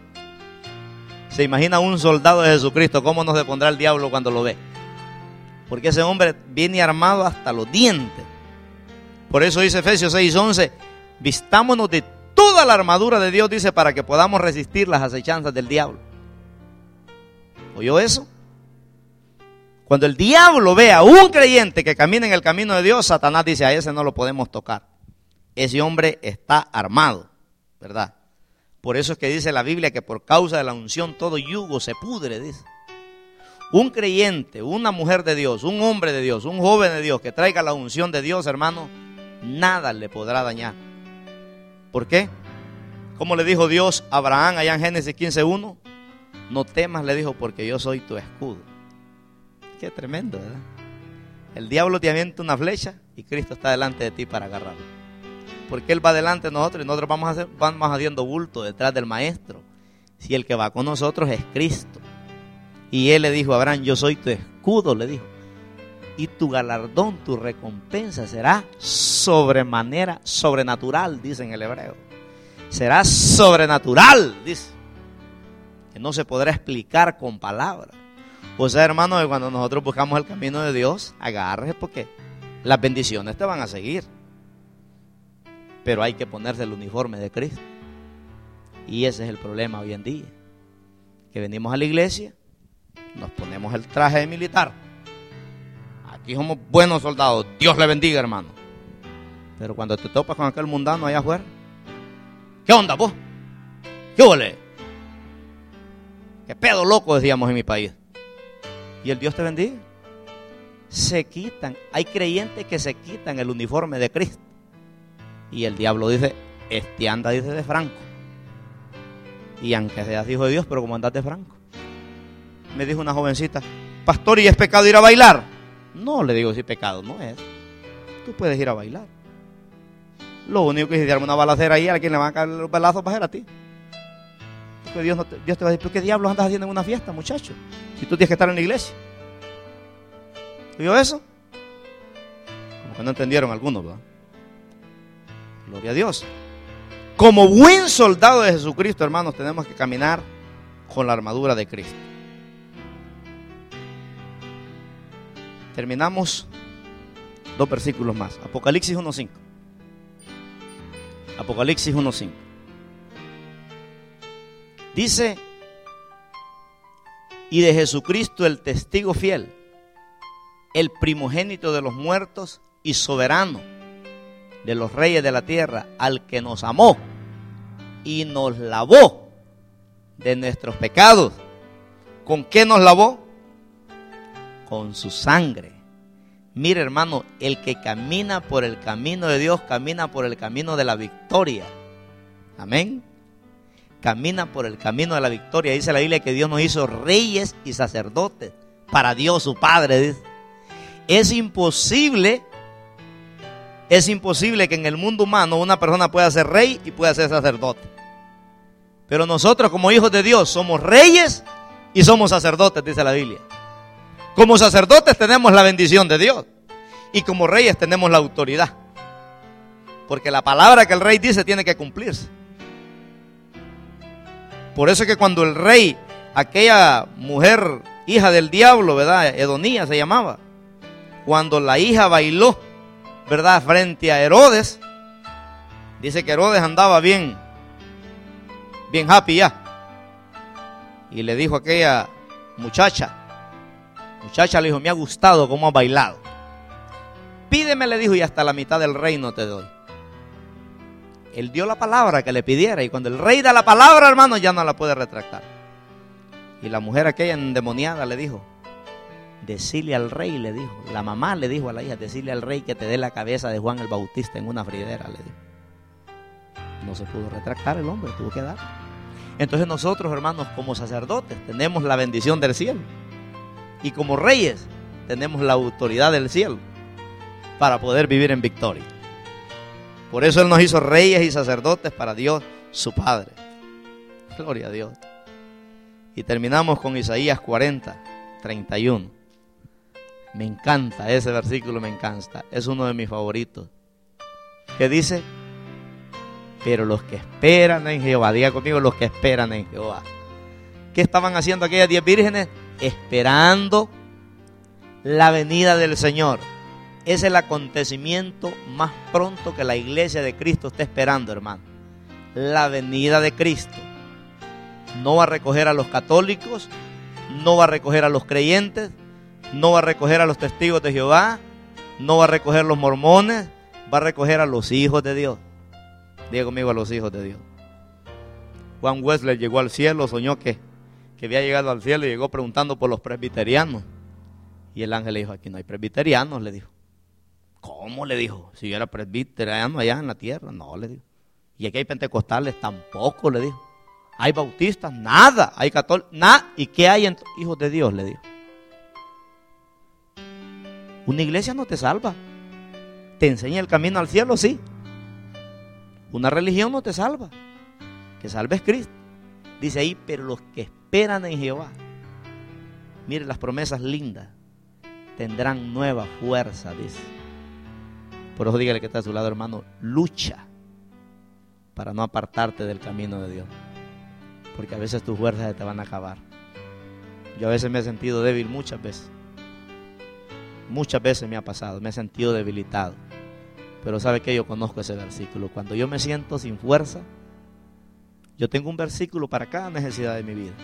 se imagina un soldado de Jesucristo, ¿cómo nos depondrá el diablo cuando lo ve? Porque ese hombre viene armado hasta los dientes. Por eso dice Efesios seis once, vistámonos de toda la armadura de Dios, dice, para que podamos resistir las acechanzas del diablo. ¿Oyó eso? Cuando el diablo ve a un creyente que camina en el camino de Dios, Satanás dice, a ese no lo podemos tocar. Ese hombre está armado, ¿verdad? Por eso es que dice la Biblia que por causa de la unción todo yugo se pudre, dice. Un creyente, una mujer de Dios, un hombre de Dios, un joven de Dios que traiga la unción de Dios, hermano, nada le podrá dañar. ¿Por qué? Como le dijo Dios a Abraham allá en Génesis quince uno, no temas, le dijo, porque yo soy tu escudo. Qué tremendo, ¿verdad? El diablo te avienta una flecha y Cristo está delante de ti para agarrarlo. Porque Él va delante de nosotros y nosotros vamos, a hacer, vamos haciendo bulto detrás del maestro. Si el que va con nosotros es Cristo. Y Él le dijo a Abraham, yo soy tu escudo, le dijo. Y tu galardón, tu recompensa será sobremanera, sobrenatural, dice en el hebreo. Será sobrenatural, dice. Que no se podrá explicar con palabras. O sea, hermano, que cuando nosotros buscamos el camino de Dios, agárrese porque las bendiciones te van a seguir. Pero hay que ponerse el uniforme de Cristo. Y ese es el problema hoy en día. Que venimos a la iglesia, nos ponemos el traje de militar. Aquí somos buenos soldados. Dios le bendiga, hermano. Pero cuando te topas con aquel mundano allá afuera, ¿qué onda, vos? ¿Qué ole? ¿Qué pedo loco decíamos en mi país? Y el Dios te bendiga. Se quitan, hay creyentes que se quitan el uniforme de Cristo. Y el diablo dice, este anda, dice, de franco. Y aunque seas hijo de Dios, pero como andas de franco. Me dijo una jovencita, pastor, ¿y es pecado ir a bailar? No, le digo, si pecado no es. Tú puedes ir a bailar. Lo único que es si una balacera ahí, a quien le van a caer los balazos va a ser a ti. Porque Dios, no te, Dios te va a decir, ¿pero qué diablos andas haciendo en una fiesta, muchacho? Si tú tienes que estar en la iglesia. ¿Oyó eso? Como que no entendieron algunos, ¿verdad? Gloria a Dios. Como buen soldado de Jesucristo, hermanos, tenemos que caminar con la armadura de Cristo. Terminamos dos versículos más. Apocalipsis uno cinco. Apocalipsis uno cinco. Dice, y de Jesucristo el testigo fiel, el primogénito de los muertos y soberano de los reyes de la tierra, al que nos amó y nos lavó de nuestros pecados. ¿Con qué nos lavó? Con su sangre. Mire, hermano, el que camina por el camino de Dios, camina por el camino de la victoria. Amén. Camina por el camino de la victoria. Dice la Biblia que Dios nos hizo reyes y sacerdotes para Dios su Padre. Dice. Es imposible, es imposible que en el mundo humano una persona pueda ser rey y pueda ser sacerdote. Pero nosotros como hijos de Dios somos reyes y somos sacerdotes, dice la Biblia. Como sacerdotes tenemos la bendición de Dios y como reyes tenemos la autoridad. Porque la palabra que el rey dice tiene que cumplirse. Por eso es que cuando el rey, aquella mujer hija del diablo, ¿verdad? Edonía se llamaba. Cuando la hija bailó, ¿verdad? Frente a Herodes, dice que Herodes andaba bien, bien happy ya. Y le dijo a aquella muchacha, muchacha le dijo, me ha gustado cómo has bailado. Pídeme, le dijo, y hasta la mitad del reino te doy. Él dio la palabra que le pidiera, y cuando el rey da la palabra, hermano, ya no la puede retractar. Y la mujer aquella endemoniada le dijo, decile al rey, le dijo, la mamá le dijo a la hija, decile al rey que te dé la cabeza de Juan el Bautista en una fridera, le dijo. No se pudo retractar el hombre, tuvo que dar. Entonces nosotros, hermanos, como sacerdotes, tenemos la bendición del cielo. Y como reyes, tenemos la autoridad del cielo para poder vivir en victoria. Por eso Él nos hizo reyes y sacerdotes para Dios, su Padre. Gloria a Dios. Y terminamos con Isaías cuarenta, treinta y uno. Me encanta ese versículo, me encanta. Es uno de mis favoritos. Que dice, pero los que esperan en Jehová, diga conmigo, los que esperan en Jehová. ¿Qué estaban haciendo aquellas diez vírgenes? Esperando la venida del Señor. Es el acontecimiento más pronto que la iglesia de Cristo está esperando, hermano. La venida de Cristo. No va a recoger a los católicos, no va a recoger a los creyentes, no va a recoger a los testigos de Jehová, no va a recoger a los mormones, va a recoger a los hijos de Dios. Diga conmigo, a los hijos de Dios. Juan Wesley llegó al cielo, soñó que, que había llegado al cielo y llegó preguntando por los presbiterianos. Y el ángel le dijo, aquí no hay presbiterianos, le dijo. ¿Cómo? Le dijo. Si yo era presbiteriano allá en la tierra, no, le dijo. Y aquí hay pentecostales, tampoco, le dijo. Hay bautistas, nada. Hay católicos, nada. ¿Y qué hay en hijos de Dios? Le dijo. Una iglesia no te salva. Te enseña el camino al cielo, sí. Una religión no te salva. Que salve es Cristo. Dice ahí, pero los que esperan en Jehová, mire las promesas lindas, tendrán nueva fuerza, dice. Por eso dígale que está a su lado, hermano, lucha para no apartarte del camino de Dios. Porque a veces tus fuerzas se te van a acabar. Yo a veces me he sentido débil, muchas veces. Muchas veces me ha pasado, me he sentido debilitado. Pero ¿sabe qué? Yo conozco ese versículo. Cuando yo me siento sin fuerza, yo tengo un versículo para cada necesidad de mi vida.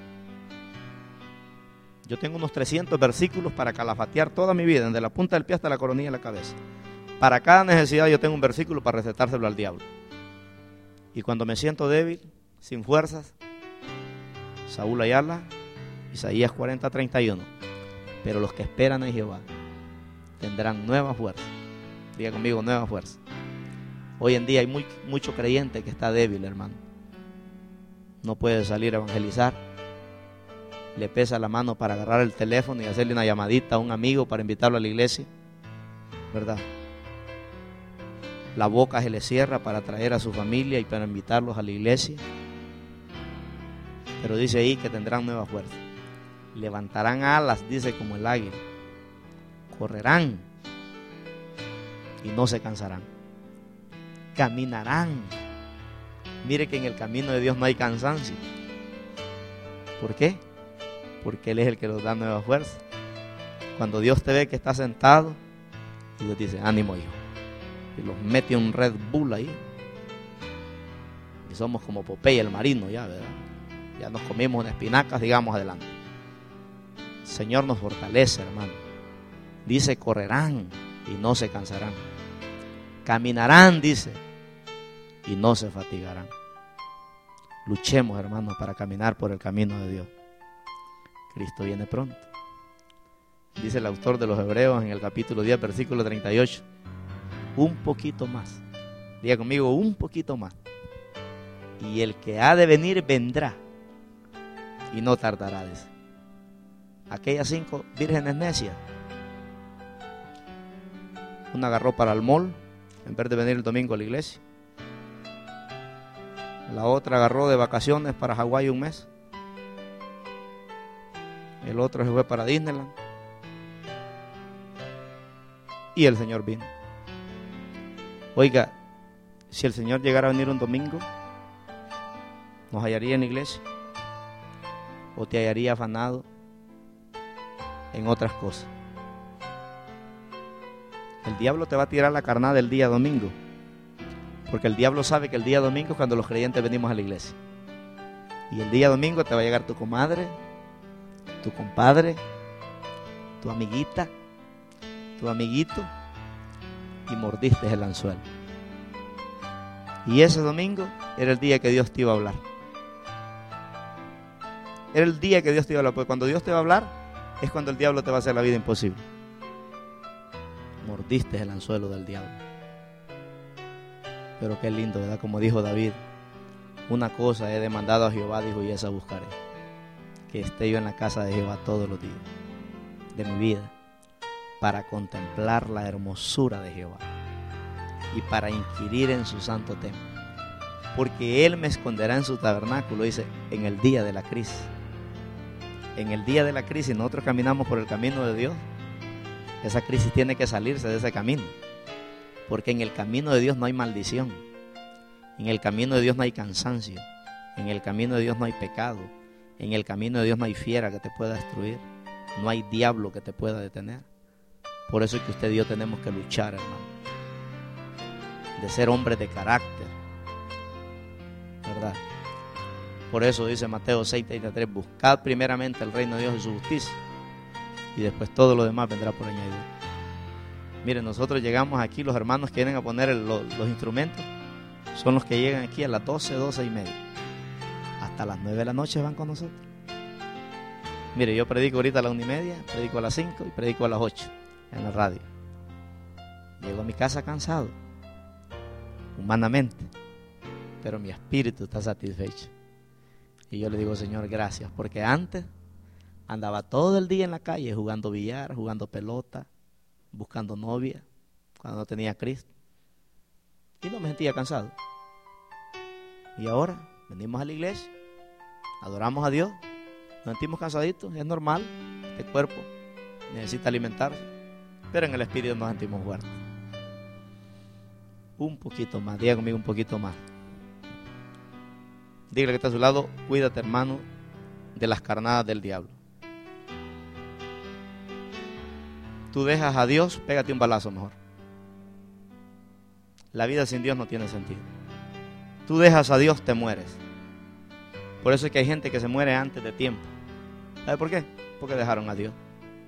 Yo tengo unos trescientos versículos para calafatear toda mi vida, desde la punta del pie hasta la coronilla de la cabeza. Para cada necesidad yo tengo un versículo para recetárselo al diablo. Y cuando me siento débil, sin fuerzas, Saúl Ayala, Isaías cuarenta, treinta y uno. Pero los que esperan en Jehová tendrán nueva fuerza. Diga conmigo, nueva fuerza. Hoy en día hay muy, mucho creyente que está débil, hermano. no puede salir a evangelizar, le pesa la mano para agarrar el teléfono y hacerle una llamadita a un amigo para invitarlo a la iglesia, ¿verdad? La boca se le cierra para traer a su familia y para invitarlos a la iglesia. Pero dice ahí que tendrán nueva fuerza. Levantarán alas, dice, como el águila. Correrán y no se cansarán. Caminarán. Mire que en el camino de Dios no hay cansancio. ¿Por qué? Porque Él es el que nos da nueva fuerza. Cuando Dios te ve que está sentado, y Dios dice, ánimo, hijo. Y los mete un Red Bull ahí. Y somos como Popeye el marino ya, ¿verdad? Ya nos comimos unas espinacas, digamos adelante. El Señor nos fortalece, hermano. Dice, correrán y no se cansarán. Caminarán, dice, y no se fatigarán. Luchemos, hermanos, para caminar por el camino de Dios. Cristo viene pronto. Dice el autor de los Hebreos en el capítulo diez, versículo treinta y ocho. Un poquito más. Diga conmigo, un poquito más. Y el que ha de venir vendrá y no tardará, dice. Aquellas cinco vírgenes necias, una agarró para el mall en vez de venir el domingo a la iglesia. La otra agarró de vacaciones para Hawái un mes. El otro se fue para Disneyland. Y el Señor vino. Oiga, si el Señor llegara a venir un domingo, ¿nos hallaría en la iglesia? ¿O te hallaría afanado en otras cosas? El diablo te va a tirar la carnada el día domingo, porque el diablo sabe que el día domingo es cuando los creyentes venimos a la iglesia. Y el día domingo te va a llegar tu comadre, tu compadre, tu amiguita, tu amiguito, y mordiste el anzuelo. Y ese domingo era el día que Dios te iba a hablar. Era el día que Dios te iba a hablar, porque cuando Dios te va a hablar es cuando el diablo te va a hacer la vida imposible. Mordiste el anzuelo del diablo. Pero qué lindo, ¿verdad? Como dijo David, una cosa he demandado a Jehová, dijo, y esa buscaré, que esté yo en la casa de Jehová todos los días de mi vida, para contemplar la hermosura de Jehová y para inquirir en su santo templo, porque Él me esconderá en su tabernáculo, dice, en el día de la crisis. En el día de la crisis nosotros caminamos por el camino de Dios. Esa crisis tiene que salirse de ese camino, porque en el camino de Dios no hay maldición, en el camino de Dios no hay cansancio, en el camino de Dios no hay pecado, en el camino de Dios no hay fiera que te pueda destruir, no hay diablo que te pueda detener. Por eso es que usted y yo tenemos que luchar, hermano, de ser hombres de carácter, ¿verdad? Por eso dice Mateo seis treinta y tres, buscad primeramente el reino de Dios y su justicia, y después todo lo demás vendrá por añadidura. Miren, nosotros llegamos aquí, los hermanos que vienen a poner el, los, los instrumentos, son los que llegan aquí a las doce, doce y media. Hasta las nueve de la noche van con nosotros. Mire, yo predico ahorita a las una y media, predico a las cinco y predico a las ocho en la radio. Llego a mi casa cansado, humanamente, pero mi espíritu está satisfecho. Y yo le digo, Señor, gracias, porque antes andaba todo el día en la calle jugando billar, jugando pelota, buscando novia, cuando no tenía a Cristo. Y no me sentía cansado. Y ahora venimos a la iglesia, adoramos a Dios, nos sentimos cansaditos, es normal, este cuerpo necesita alimentarse, pero en el espíritu nos sentimos fuertes. Un poquito más, diga conmigo un poquito más. Dígale que está a su lado, cuídate, hermano, de las carnadas del diablo. Tú dejas a Dios, pégate un balazo mejor. La vida sin Dios no tiene sentido. Tú dejas a Dios, te mueres. Por eso es que hay gente que se muere antes de tiempo. ¿Sabe por qué? Porque dejaron a Dios.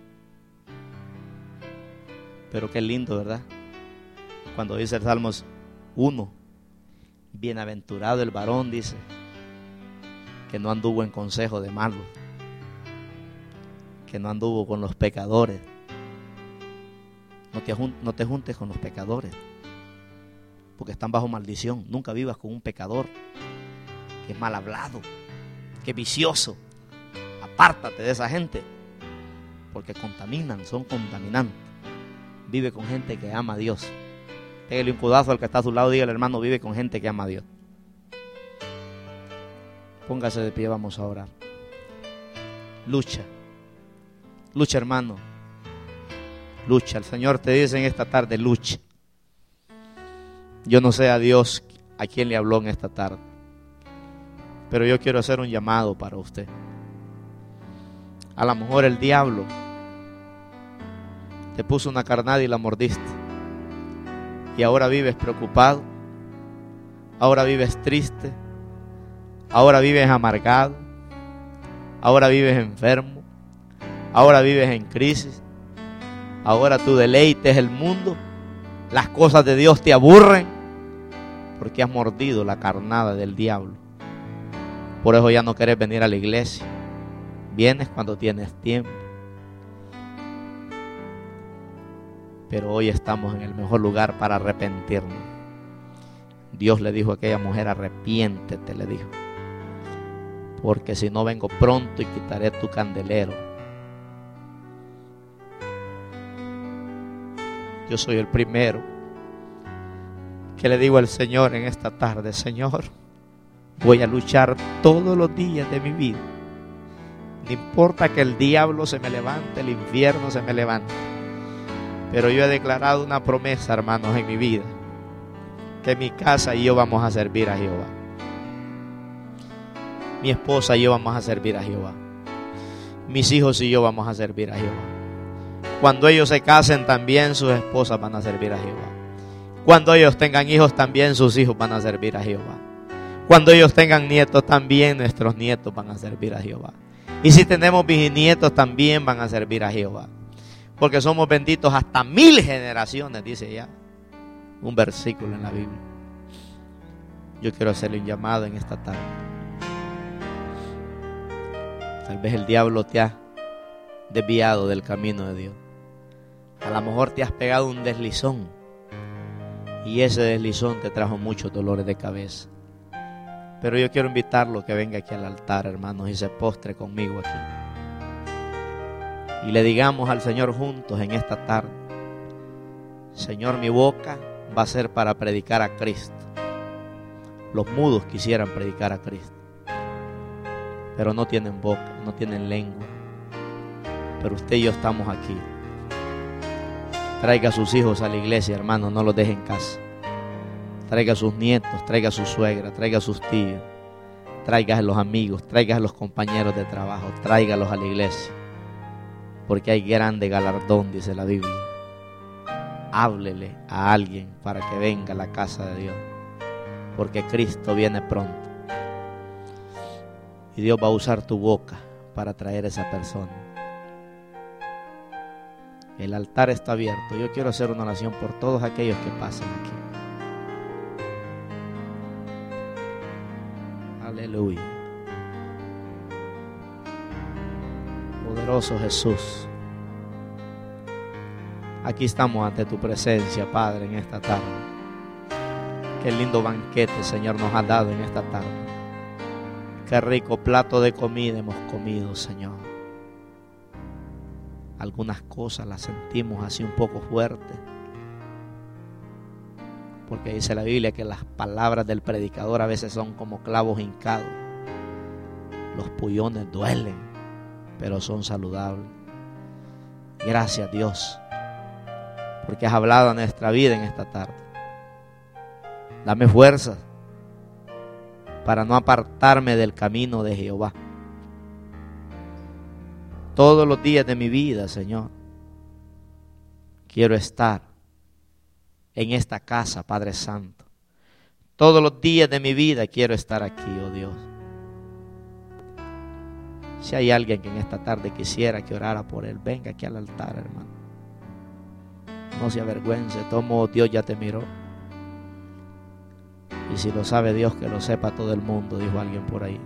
Pero qué lindo, ¿verdad? Cuando dice el Salmos uno, bienaventurado el varón, dice, que no anduvo en consejo de malos, que no anduvo con los pecadores. No te, no te juntes con los pecadores, porque están bajo maldición. Nunca vivas con un pecador que es mal hablado, que vicioso. Apártate de esa gente, porque contaminan, son contaminantes. Vive con gente que ama a Dios. Pégale un codazo al que está a su lado, dígale, hermano, vive con gente que ama a Dios. Póngase de pie, vamos a orar. Lucha, lucha, hermano, lucha. El Señor te dice en esta tarde, lucha. Yo no sé a Dios a quién le habló en esta tarde, pero yo quiero hacer un llamado para usted. A lo mejor el diablo te puso una carnada y la mordiste, y ahora vives preocupado, ahora vives triste, ahora vives amargado, ahora vives enfermo, ahora vives en crisis, ahora tu deleite es el mundo, las cosas de Dios te aburren, porque has mordido la carnada del diablo. Por eso ya no quieres venir a la iglesia. Vienes cuando tienes tiempo. Pero hoy estamos en el mejor lugar para arrepentirnos. Dios le dijo a aquella mujer, arrepiéntete, le dijo. Porque si no vengo pronto y quitaré tu candelero. Yo soy el primero que le digo al Señor en esta tarde, Señor, voy a luchar todos los días de mi vida. No importa que el diablo se me levante, el infierno se me levante. Pero yo he declarado una promesa, hermanos, en mi vida, que mi casa y yo vamos a servir a Jehová. Mi esposa y yo vamos a servir a Jehová. Mis hijos y yo vamos a servir a Jehová. Cuando ellos se casen, también sus esposas van a servir a Jehová. Cuando ellos tengan hijos, también sus hijos van a servir a Jehová. Cuando ellos tengan nietos, también nuestros nietos van a servir a Jehová. Y si tenemos bisnietos, también van a servir a Jehová. Porque somos benditos hasta mil generaciones, dice ya un versículo en la Biblia. Yo quiero hacerle un llamado en esta tarde. Tal vez el diablo te ha desviado del camino de Dios. A lo mejor te has pegado un deslizón, y ese deslizón te trajo muchos dolores de cabeza. Pero yo quiero invitarlo a que venga aquí al altar, hermanos, y se postre conmigo aquí. Y le digamos al Señor juntos en esta tarde: Señor, mi boca va a ser para predicar a Cristo. Los mudos quisieran predicar a Cristo, pero no tienen boca, no tienen lengua. Pero usted y yo estamos aquí. Traiga a sus hijos a la iglesia, hermano, no los deje en casa. Traiga a sus nietos, traiga a su suegra, traiga a sus tíos, traiga a los amigos, traiga a los compañeros de trabajo, tráigalos a la iglesia. Porque hay grande galardón, dice la Biblia. Háblele a alguien para que venga a la casa de Dios, porque Cristo viene pronto. Y Dios va a usar tu boca para traer a esa persona. El altar está abierto. Yo quiero hacer una oración por todos aquellos que pasan aquí. Aleluya. Poderoso Jesús, aquí estamos ante tu presencia, Padre, en esta tarde. Qué lindo banquete, Señor, nos has dado en esta tarde. Qué rico plato de comida hemos comido, Señor. Algunas cosas las sentimos así un poco fuertes, porque dice la Biblia que las palabras del predicador a veces son como clavos hincados. Los pullones duelen, pero son saludables. Gracias, Dios, porque has hablado a nuestra vida en esta tarde. Dame fuerza para no apartarme del camino de Jehová. Todos los días de mi vida, Señor, quiero estar en esta casa, Padre Santo. Todos los días de mi vida quiero estar aquí, oh Dios. Si hay alguien que en esta tarde quisiera que orara por él, venga aquí al altar, hermano. No se avergüence, tomo, Dios ya te miró. Y si lo sabe Dios, que lo sepa todo el mundo, dijo alguien por ahí.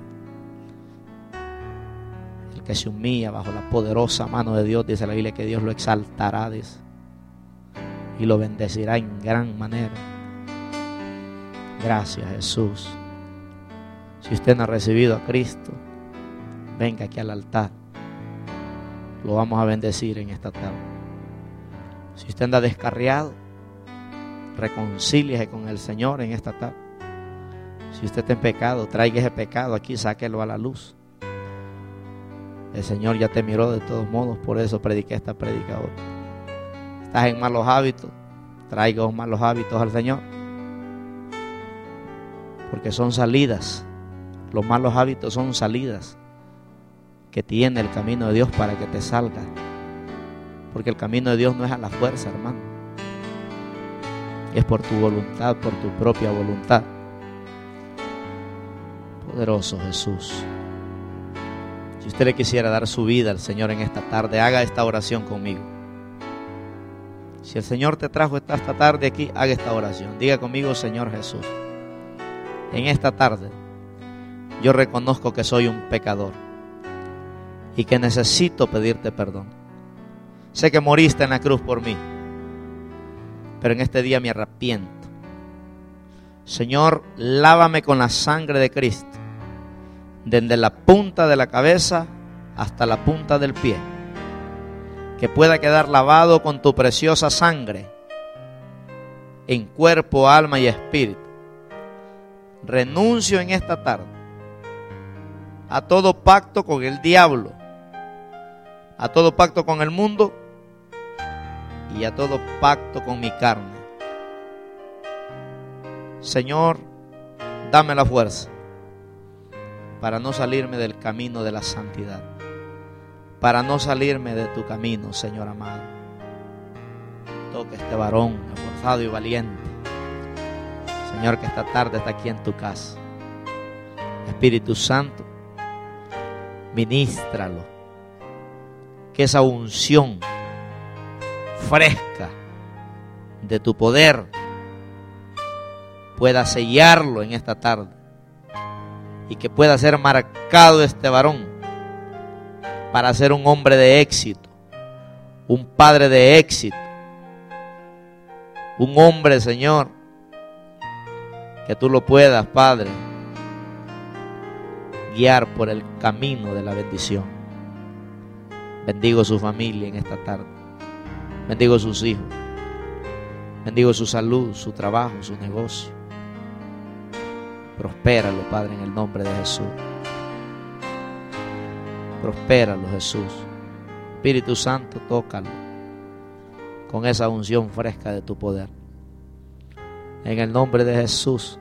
El que se humilla bajo la poderosa mano de Dios, dice la Biblia, que Dios lo exaltará, dice, y lo bendecirá en gran manera. Gracias, Jesús. Si usted no ha recibido a Cristo, venga aquí al altar. Lo vamos a bendecir en esta tarde. Si usted anda descarriado, reconcíliese con el Señor en esta tarde. Si usted está en pecado, traiga ese pecado aquí, sáquelo a la luz. El Señor ya te miró de todos modos, por eso prediqué esta prédica hoy. Estás en malos hábitos, traiga los malos hábitos al Señor. Porque son salidas. Los malos hábitos son salidas que tiene el camino de Dios para que te salga. Porque el camino de Dios no es a la fuerza, hermano. Es por tu voluntad, por tu propia voluntad. Poderoso Jesús. Si usted le quisiera dar su vida al Señor en esta tarde, haga esta oración conmigo. Si el Señor te trajo esta, esta tarde aquí, haga esta oración. Diga conmigo: Señor Jesús, en esta tarde yo reconozco que soy un pecador y que necesito pedirte perdón. Sé que moriste en la cruz por mí, pero en este día me arrepiento. Señor, lávame con la sangre de Cristo, desde la punta de la cabeza hasta la punta del pie, que pueda quedar lavado con tu preciosa sangre en cuerpo, alma y espíritu. Renuncio en esta tarde a todo pacto con el diablo, a todo pacto con el mundo y a todo pacto con mi carne. Señor, dame la fuerza para no salirme del camino de la santidad, para no salirme de tu camino, Señor amado. Toca a este varón esforzado y valiente, Señor, que esta tarde está aquí en tu casa. Espíritu Santo, ministralo, que esa unción fresca de tu poder pueda sellarlo en esta tarde y que pueda ser marcado este varón para ser un hombre de éxito, un padre de éxito, un hombre, Señor, que tú lo puedas, Padre, guiar por el camino de la bendición. Bendigo su familia en esta tarde. Bendigo sus hijos. Bendigo su salud, su trabajo, su negocio. Prospéralo, Padre, en el nombre de Jesús. Prospéralo, Jesús. Espíritu Santo, tócalo con esa unción fresca de tu poder. En el nombre de Jesús.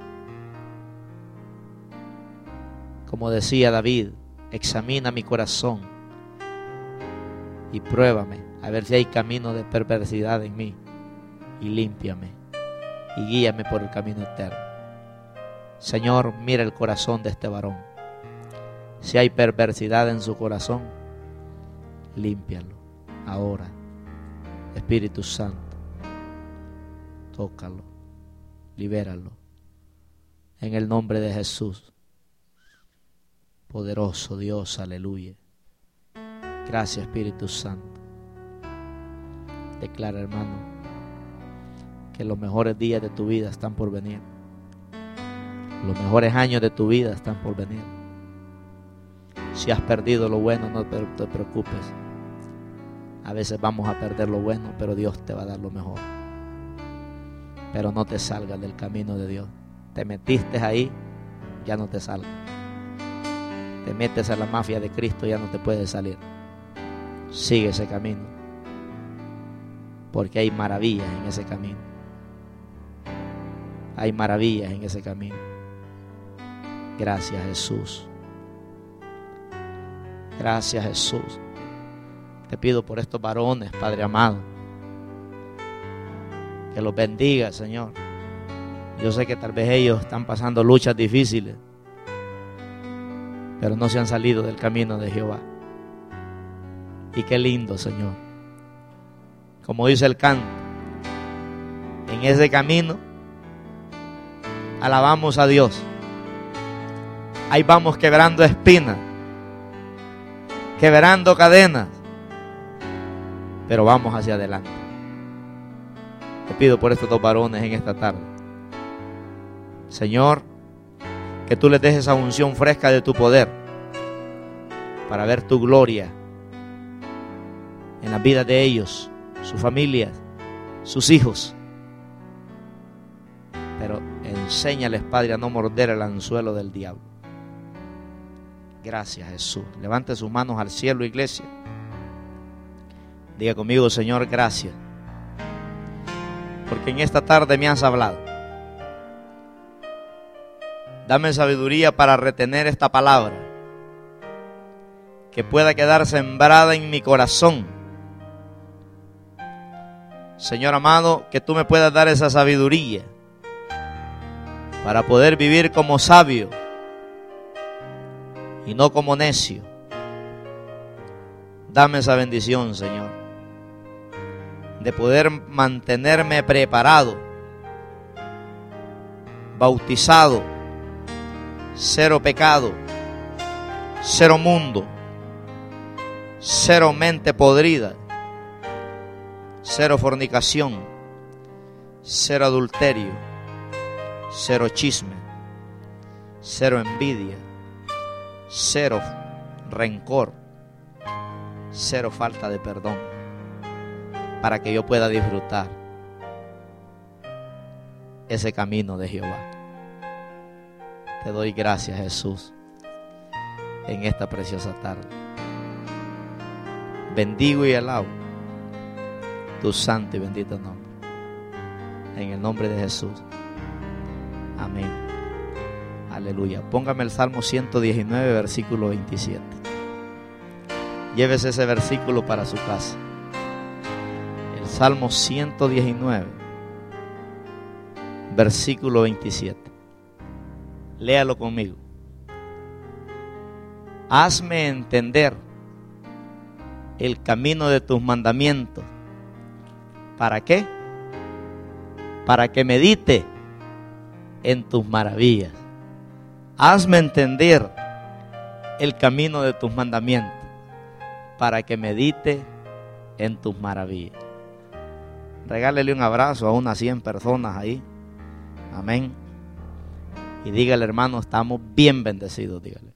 Como decía David, examina mi corazón y pruébame a ver si hay camino de perversidad en mí, y límpiame y guíame por el camino eterno. Señor, mira el corazón de este varón. Si hay perversidad en su corazón, límpialo ahora. Espíritu Santo, tócalo, libéralo en el nombre de Jesús. Poderoso Dios, aleluya. Gracias, Espíritu Santo. Declara, hermano, que los mejores días de tu vida están por venir. Los mejores años de tu vida están por venir. Si has perdido lo bueno, no te preocupes. A veces vamos a perder lo bueno, pero Dios te va a dar lo mejor. Pero no te salgas del camino de Dios. Te metiste ahí, ya no te salgas. Te metes a la mafia de Cristo, ya no te puedes salir. Sigue ese camino, porque hay maravillas en ese camino. Hay maravillas en ese camino. Gracias, Jesús. Gracias, Jesús. Te pido por estos varones, Padre amado, que los bendiga, Señor. Yo sé que tal vez ellos están pasando luchas difíciles, pero no se han salido del camino de Jehová. Y qué lindo, Señor. Como dice el canto, en ese camino alabamos a Dios. Ahí vamos quebrando espinas, quebrando cadenas, pero vamos hacia adelante. Te pido por estos dos varones en esta tarde, Señor, que tú les dejes esa unción fresca de tu poder para ver tu gloria en la vida de ellos, sus familias, sus hijos. Pero enséñales, Padre, a no morder el anzuelo del diablo. Gracias, Jesús. Levante sus manos al cielo, iglesia. Diga conmigo: Señor, gracias, porque en esta tarde me has hablado. Dame sabiduría para retener esta palabra, que pueda quedar sembrada en mi corazón. Señor amado, que tú me puedas dar esa sabiduría para poder vivir como sabio y no como necio. Dame esa bendición, Señor, de poder mantenerme preparado, bautizado, cero pecado, cero mundo, cero mente podrida, cero fornicación, cero adulterio, cero chisme, cero envidia, cero rencor, cero falta de perdón, para que yo pueda disfrutar ese camino de Jehová. Te doy gracias, Jesús, en esta preciosa tarde. Bendigo y alabo tu santo y bendito nombre, en el nombre de Jesús. Amén. Aleluya. Póngame el Salmo ciento diecinueve, versículo veintisiete. Llévese ese versículo para su casa. El Salmo ciento diecinueve, versículo veintisiete. Léalo conmigo. Hazme entender el camino de tus mandamientos. ¿Para qué? Para que medite en tus maravillas. Hazme entender el camino de tus mandamientos, para que medite en tus maravillas. Regálele un abrazo a unas cien personas ahí. Amén. Y dígale: hermano, estamos bien bendecidos, dígale.